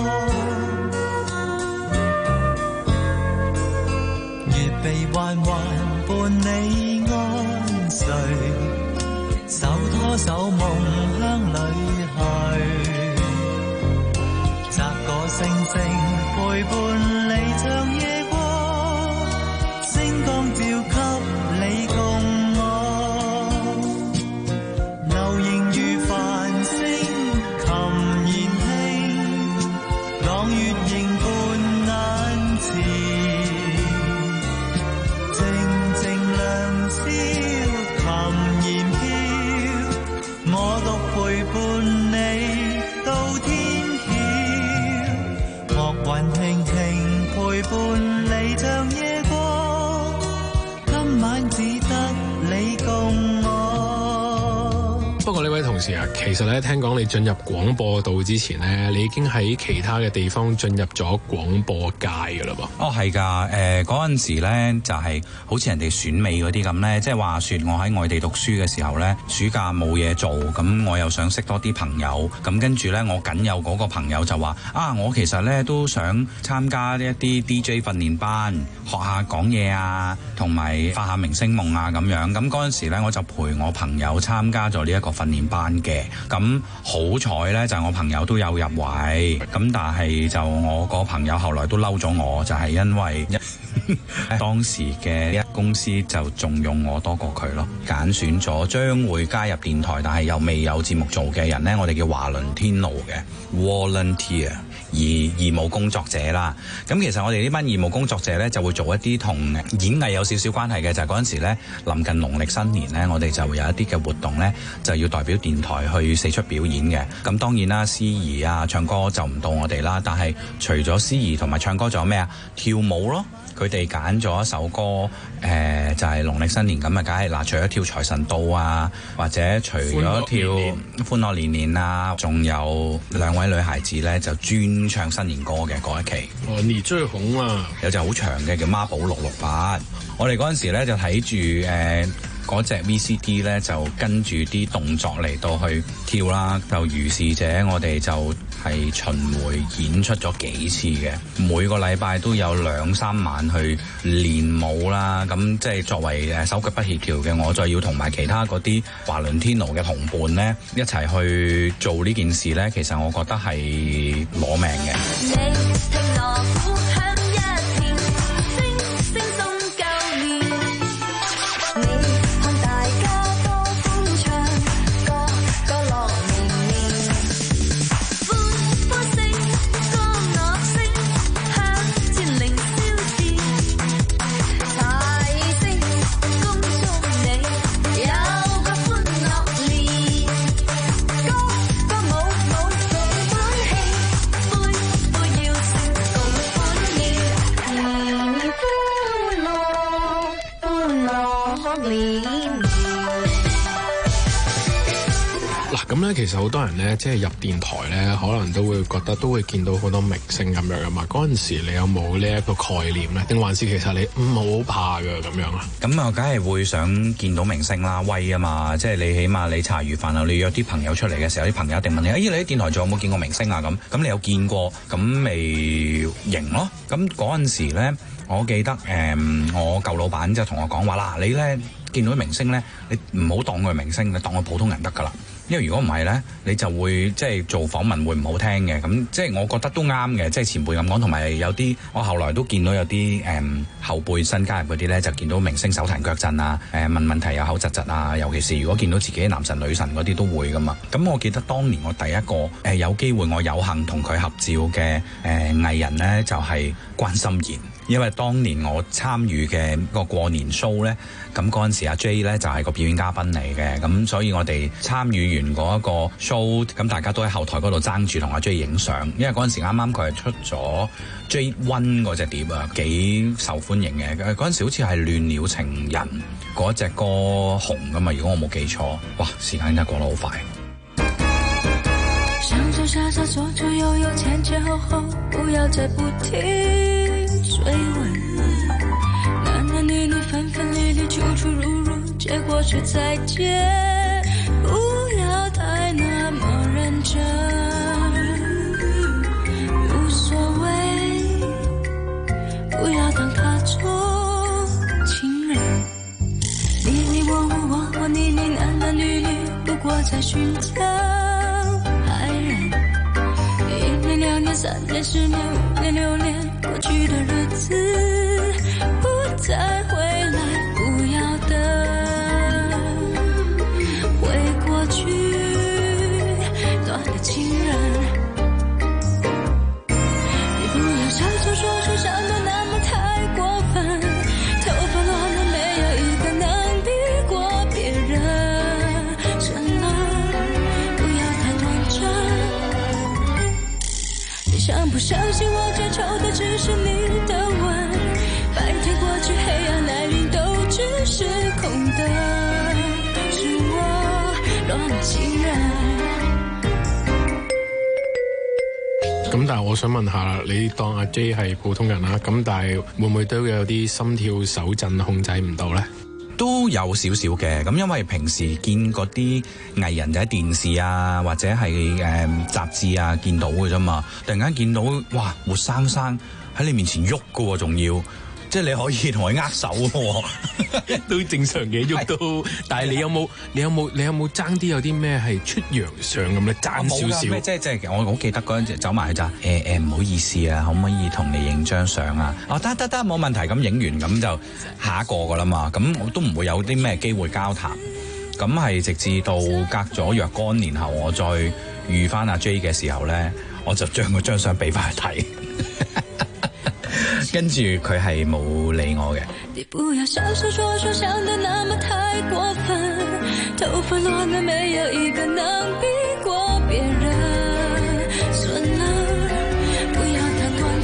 Speaker 18: 月臂環環伴你安睡，手拖手夢鄉裏去，摘個星星陪伴你。
Speaker 1: 像夜光，星光照給你共我，流螢如繁星，琴弦輕，朗月凝伴眼前，靜靜良宵，琴弦飄，我獨陪伴你到天曉，樂韻輕輕陪伴你像夜光，今晚只得你共我。
Speaker 18: 不過呢位同事啊，其實咧聽講你進入廣播道之前咧，你已經喺其他嘅地方進入咗廣播界㗎啦噃。
Speaker 4: 哦，係㗎，誒嗰陣時咧就係、是、好似人哋選美嗰啲咁咧，即係話説我喺外地讀書嘅時候咧，暑假冇嘢做，咁我又想識多啲朋友，咁跟住咧我僅有嗰個朋友就話啊，我其實咧都想參加呢一啲 D J 訓練班，學下講嘢啊，同埋發下明星夢啊咁樣。咁嗰陣時咧我就陪我朋友參加咗呢一個訓練班嘅。咁好彩咧就係我朋友都有入圍，咁但係就我個朋友後來都嬲咗我，就係、是、因為當時嘅公司就重用我多過佢咯，揀選咗將會加入電台但係又未有節目做嘅人呢，我哋叫華倫天奴嘅 volunteer， 而義務工作者啦。咁其實我哋呢班義務工作者呢，就會做一啲同演藝有少少關係嘅，就係嗰陣時呢臨近農曆新年呢，我哋就會有一啲嘅活動呢，就要代表電台去四出表演嘅。咁當然啦，司儀啊唱歌就唔到我哋啦，但係除咗司儀同埋唱歌仲有咩啊？跳舞咯。佢哋揀咗一首歌，誒、呃、就係、是、農曆新年咁啊，梗係嗱，除咗跳財神到啊，或者除咗跳歡樂年年啊，仲有兩位女孩子咧就專唱新年歌嘅嗰一期。
Speaker 18: 哦，你最紅啊！
Speaker 4: 有隻好長嘅叫孖寶六六八，我哋嗰陣時咧就睇住誒嗰隻 V C D 咧，就跟住啲動作嚟到去跳啦。就如是者，我哋就係巡迴演出咗幾次嘅，每個禮拜都有兩三晚去練舞啦。咁即係作為誒手腳不協調嘅我，再要同埋其他嗰啲華倫天奴嘅同伴咧，一齊去做呢件事咧，其實我覺得係攞命嘅。
Speaker 18: 咁咧，其實好多人咧，即係入電台咧，可能都會覺得都會見到好多明星咁樣噶嘛。嗰陣時你有冇呢一個概念咧？定還是其實你唔好怕噶咁樣啊？
Speaker 4: 咁啊，梗係會想見到明星啦，威啊嘛！即係你起碼你茶餘飯後你約啲朋友出嚟嘅時候，啲朋友一定問你：咦、哎，你喺電台仲有冇見過明星啊？咁咁你有見過，咁咪型咯。咁嗰陣時咧，我記得誒、嗯，我舊老闆就同我講話啦，你咧見到啲明星咧，你唔好當佢係明星，你當佢普通人得㗎啦。因為如果唔係咧，你就會即係做訪問會唔好聽嘅。咁即係我覺得都啱嘅，即係前輩咁講，同埋有啲我後來都見到有啲誒、嗯、後輩新加入嗰啲咧，就見到明星手彈腳震啊，誒、呃、問問題又口窒窒啊，尤其是如果見到自己男神女神嗰啲都會噶嘛。咁我記得當年我第一個誒、呃、有機會我有幸同佢合照嘅誒、呃、藝人咧，就係、是、關心妍。因為當年我參與嘅個過年 show 咧，咁嗰陣時阿 J 咧就係個表演嘉賓嚟嘅，咁所以我哋參與完嗰一個 show，咁大家都喺後台嗰度爭住同阿 J 影相，因為嗰陣時啱啱佢係出咗 J One 嗰隻碟啊，幾受歡迎嘅。嗰陣時好似係亂了情人嗰隻歌紅噶嘛，如果我冇記錯。哇，時間真係過得好快。
Speaker 5: 上上下下左左右右前前後後，不要再不停追問，男男女女分分離離出出入入，結果是再見，不要太那麼認真，無所謂，不要當他做情人，你你我我我我你你男男女女，不過在尋找愛人，一年兩年三年十年五年六年，过去的日子不再回来，不要的回过去，乱了情人。你不要小声说出想的那么太过分，头发乱了没有一个能比过别人，深了不要太短暂。你相不相信我追求的只是你的吻，白天过去黑暗来临都只是空的，是我乱了情人。
Speaker 18: 咁但係我想問下啦，你當阿 J 係普通人啦，咁但係會唔會都有啲心跳手震控制唔到呢？
Speaker 4: 都有少少嘅，咁因為平時見嗰啲藝人就喺電視啊，或者係誒、呃、雜誌啊見到嘅啫嘛，突然間見到哇活生生喺你面前喐嘅喎，仲要即係你可以同佢握手喎，
Speaker 18: 都正常嘅喐到。但係你有冇你有冇你有冇爭啲有啲咩係出洋相咁咧？爭少少。
Speaker 4: 即係即係我好記得嗰陣時走埋去就誒誒唔好意思啊，可唔可以同你影張相啊？哦得得得冇問題，咁影完咁就下一個噶啦嘛，咁我都唔會有啲咩機會交談。咁係直至到隔咗若干年後，我再遇翻阿 J 嘅時候咧，我就將嗰張相俾翻佢睇。跟住佢係冇理我嘅。
Speaker 5: 你不要小聲說出想的那麼太過分，頭髮亂了沒有一個能比過別人，算了不要太短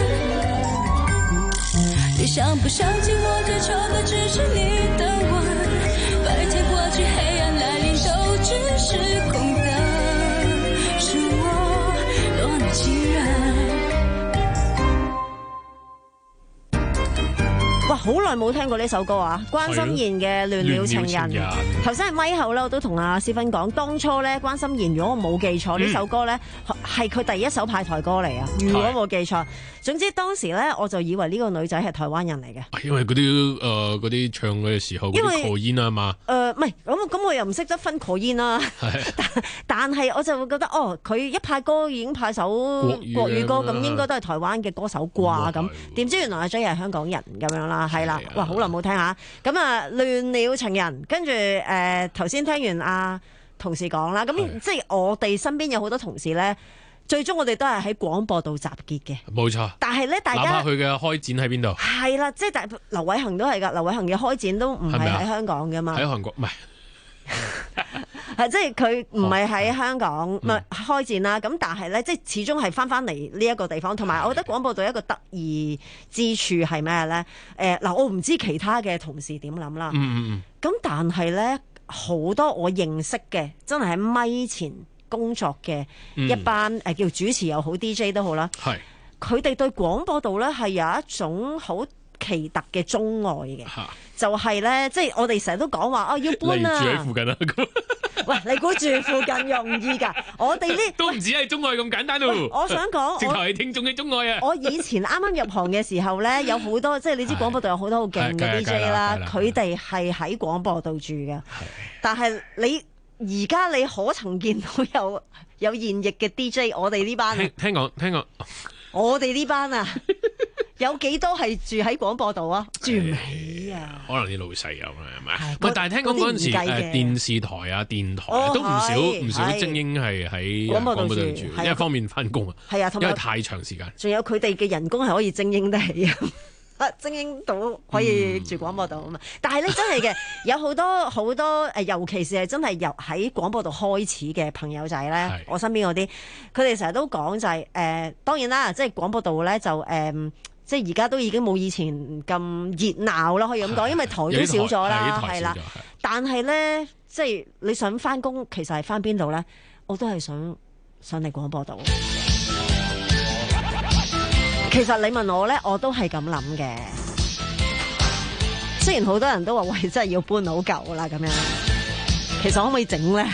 Speaker 5: 暫。你相不相信我追求的只是你的吻，白天過去黑暗來臨都只是空的，是我亂了情人。
Speaker 3: 哇！好耐冇聽過呢首歌啊，關心妍嘅《亂了情人》。頭先喺咪後咧，我都同阿思芬講，當初咧關心妍，如果我冇記錯，呢、嗯、首歌咧係佢第一首派台歌嚟啊。如果冇記錯，總之當時咧我就以為呢個女仔係台灣人嚟嘅。
Speaker 18: 因為嗰啲誒嗰啲唱嘅時候嗰啲口音啊嘛。誒
Speaker 3: 唔係咁咁，我又唔識得分口音啦。但但係我就會覺得哦，佢一派歌已經派首國語，國語歌，咁應該都係台灣嘅歌手啩咁。點知原來阿 J 係香港人咁樣啦。係啦，哇！好耐冇聽下，咁啊亂了情人，跟住誒頭先聽完阿同事講啦，咁即係我哋身邊有好多同事咧，最終我哋都係喺廣播道集結嘅，
Speaker 18: 冇錯。但
Speaker 3: 係咧，大家
Speaker 18: 哪怕佢嘅開展喺邊度？
Speaker 3: 係啦，即係大劉偉恒都係㗎，劉偉恒嘅開展都唔係喺香港㗎嘛，
Speaker 18: 喺韓國唔係。
Speaker 3: 係即係佢唔係喺香港唔係、嗯、開展啦，咁但係咧，即係始終係翻翻嚟呢一個地方，同埋我覺得廣播道一個得意之處係咩咧？誒、呃、嗱，我唔知其他嘅同事點諗啦。嗯嗯嗯。咁但係咧，好多我認識嘅真係喺咪前工作嘅一班誒、嗯呃、叫主持又好 D J 都好啦。係。佢哋對廣播道咧係有一種好奇特嘅鍾愛嘅，就係、是、咧，即係我哋成日都講話哦，要搬啊！
Speaker 18: 你住喺附近啊？
Speaker 3: 喂，你估住附近容易㗎？我哋呢
Speaker 18: 都唔止係鍾愛咁簡單咯。
Speaker 3: 我想講，
Speaker 18: 直頭係聽眾嘅鍾愛啊！
Speaker 3: 我以前啱啱入行嘅時候咧，有好多即係你知廣播道有好多好勁嘅 D J 啦，佢哋係喺廣播道住嘅。但係你而家你可曾見到有有現役嘅 D J？我哋呢班聽
Speaker 18: 聽講聽講，
Speaker 3: 我哋呢班啊！有幾多係住喺廣播道啊？住唔起啊！
Speaker 18: 可能啲老細有啦，係咪？喂，但係聽講嗰陣時誒電視台啊、電台、啊哦、都唔少唔少精英係喺廣播道住，因為方便翻工啊。係啊，因為太長時間。
Speaker 3: 仲有佢哋嘅人工係可以精英得起啊！精英到可以住廣播道啊嘛。嗯、但係咧真係嘅，有好多好多誒，尤其是係真係由喺廣播道開始嘅朋友仔咧，我身邊嗰啲，佢哋成日都講就係、是、誒、呃，當然啦，即係廣播道咧就誒。呃即係而家都已經冇以前咁熱鬧啦，可以咁講，因為台都少咗啦，係啦。但係咧，即係你想翻工，其實係翻邊度咧？我都係想上嚟廣播道。其實你問我咧，我都係咁諗嘅。雖然好多人都話喂，真係要搬好舊啦咁樣，其實可唔可以整咧？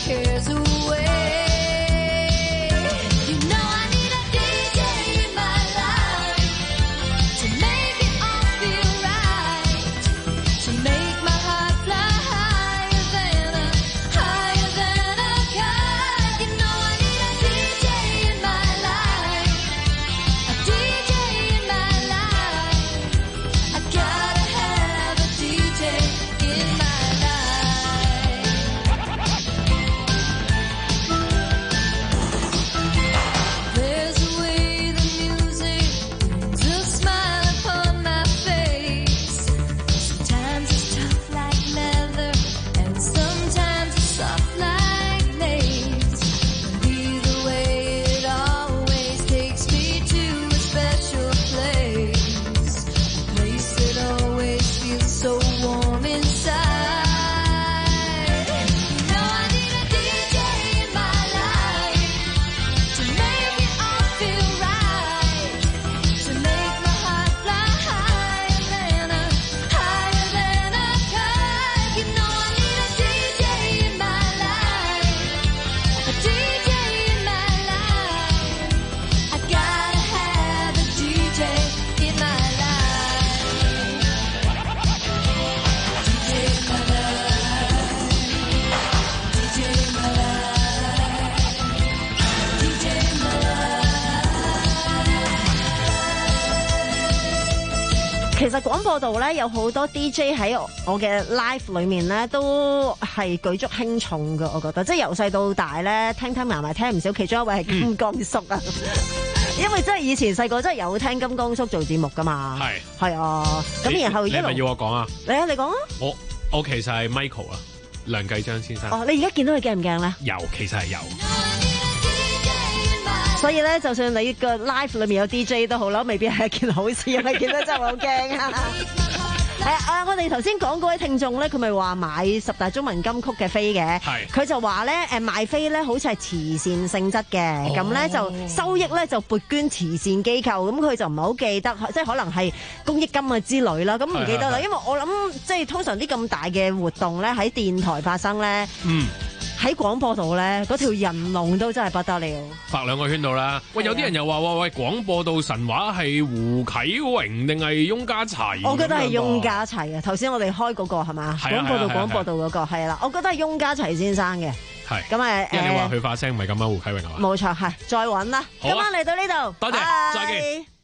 Speaker 5: cares away. You know I need a D J in my life to make it all feel right, to make my heart fly higher than a, higher than a kite. You know I need a D J in my life, a D J in my life. I gotta have a D J in my life. There's a way the music brings a smile upon my face. Sometimes it's tough like leather, and sometimes it's soft like lace. But either way, it always takes me to a special place, a place that always feels so warm inside. You know I need a D J in my life to make it all feel right, to make my heart fly higher than a, higher than a kite. You know I need a D J in my life, a D J in my life. I gotta have a D J in my life. D J in my life, D J in my life, D J in my life.
Speaker 3: 其實廣播道咧有好多 D J 喺我嘅 live 裏面咧都係舉足輕重㗎，我覺得即係由細到大咧聽聽埋埋聽唔少，其中一位係金剛叔啊，因為真係以前細個真係有聽金剛叔做節目噶嘛，
Speaker 18: 係
Speaker 3: 係啊，咁然後一
Speaker 18: 你係咪要
Speaker 3: 路
Speaker 18: 我講啊？
Speaker 3: 你啊，你講啊，
Speaker 18: 我我其實係 Michael 啊，梁繼章先生。
Speaker 3: 哦，你而家見到佢驚唔驚咧？
Speaker 18: 有，其實係有。
Speaker 3: 所以咧，就算你個 live 裏面有 D J 都好啦，未必係一件好事，因為見到真係好驚啊！係啊，我哋頭先講嗰位聽眾咧，佢咪話買十大中文金曲嘅飛嘅，佢就話咧誒賣飛咧好似係慈善性質嘅，咁咧、哦、就收益咧就撥捐慈善機構，咁佢就唔係好記得，即係可能係公益金啊之類啦，咁唔記得啦，因為我諗即係通常啲咁大嘅活動咧喺電台發生咧。嗯。喺廣播道咧，嗰條人龍都真係不得了，
Speaker 18: 拍兩個圈度啦。喂，有啲人又話：喂喂，廣播道神話係胡啟榮定係翁家齊？
Speaker 3: 我覺得係翁家齊啊！頭先我哋開嗰個係嘛？廣播道廣播道嗰個係啦，我覺得係翁家齊先生嘅。
Speaker 18: 係
Speaker 3: 咁誒，
Speaker 18: 因為你話佢發聲唔係咁樣，胡啟榮係嘛？
Speaker 3: 冇錯，係再揾啦。今晚嚟到呢度，
Speaker 18: 多謝，再見。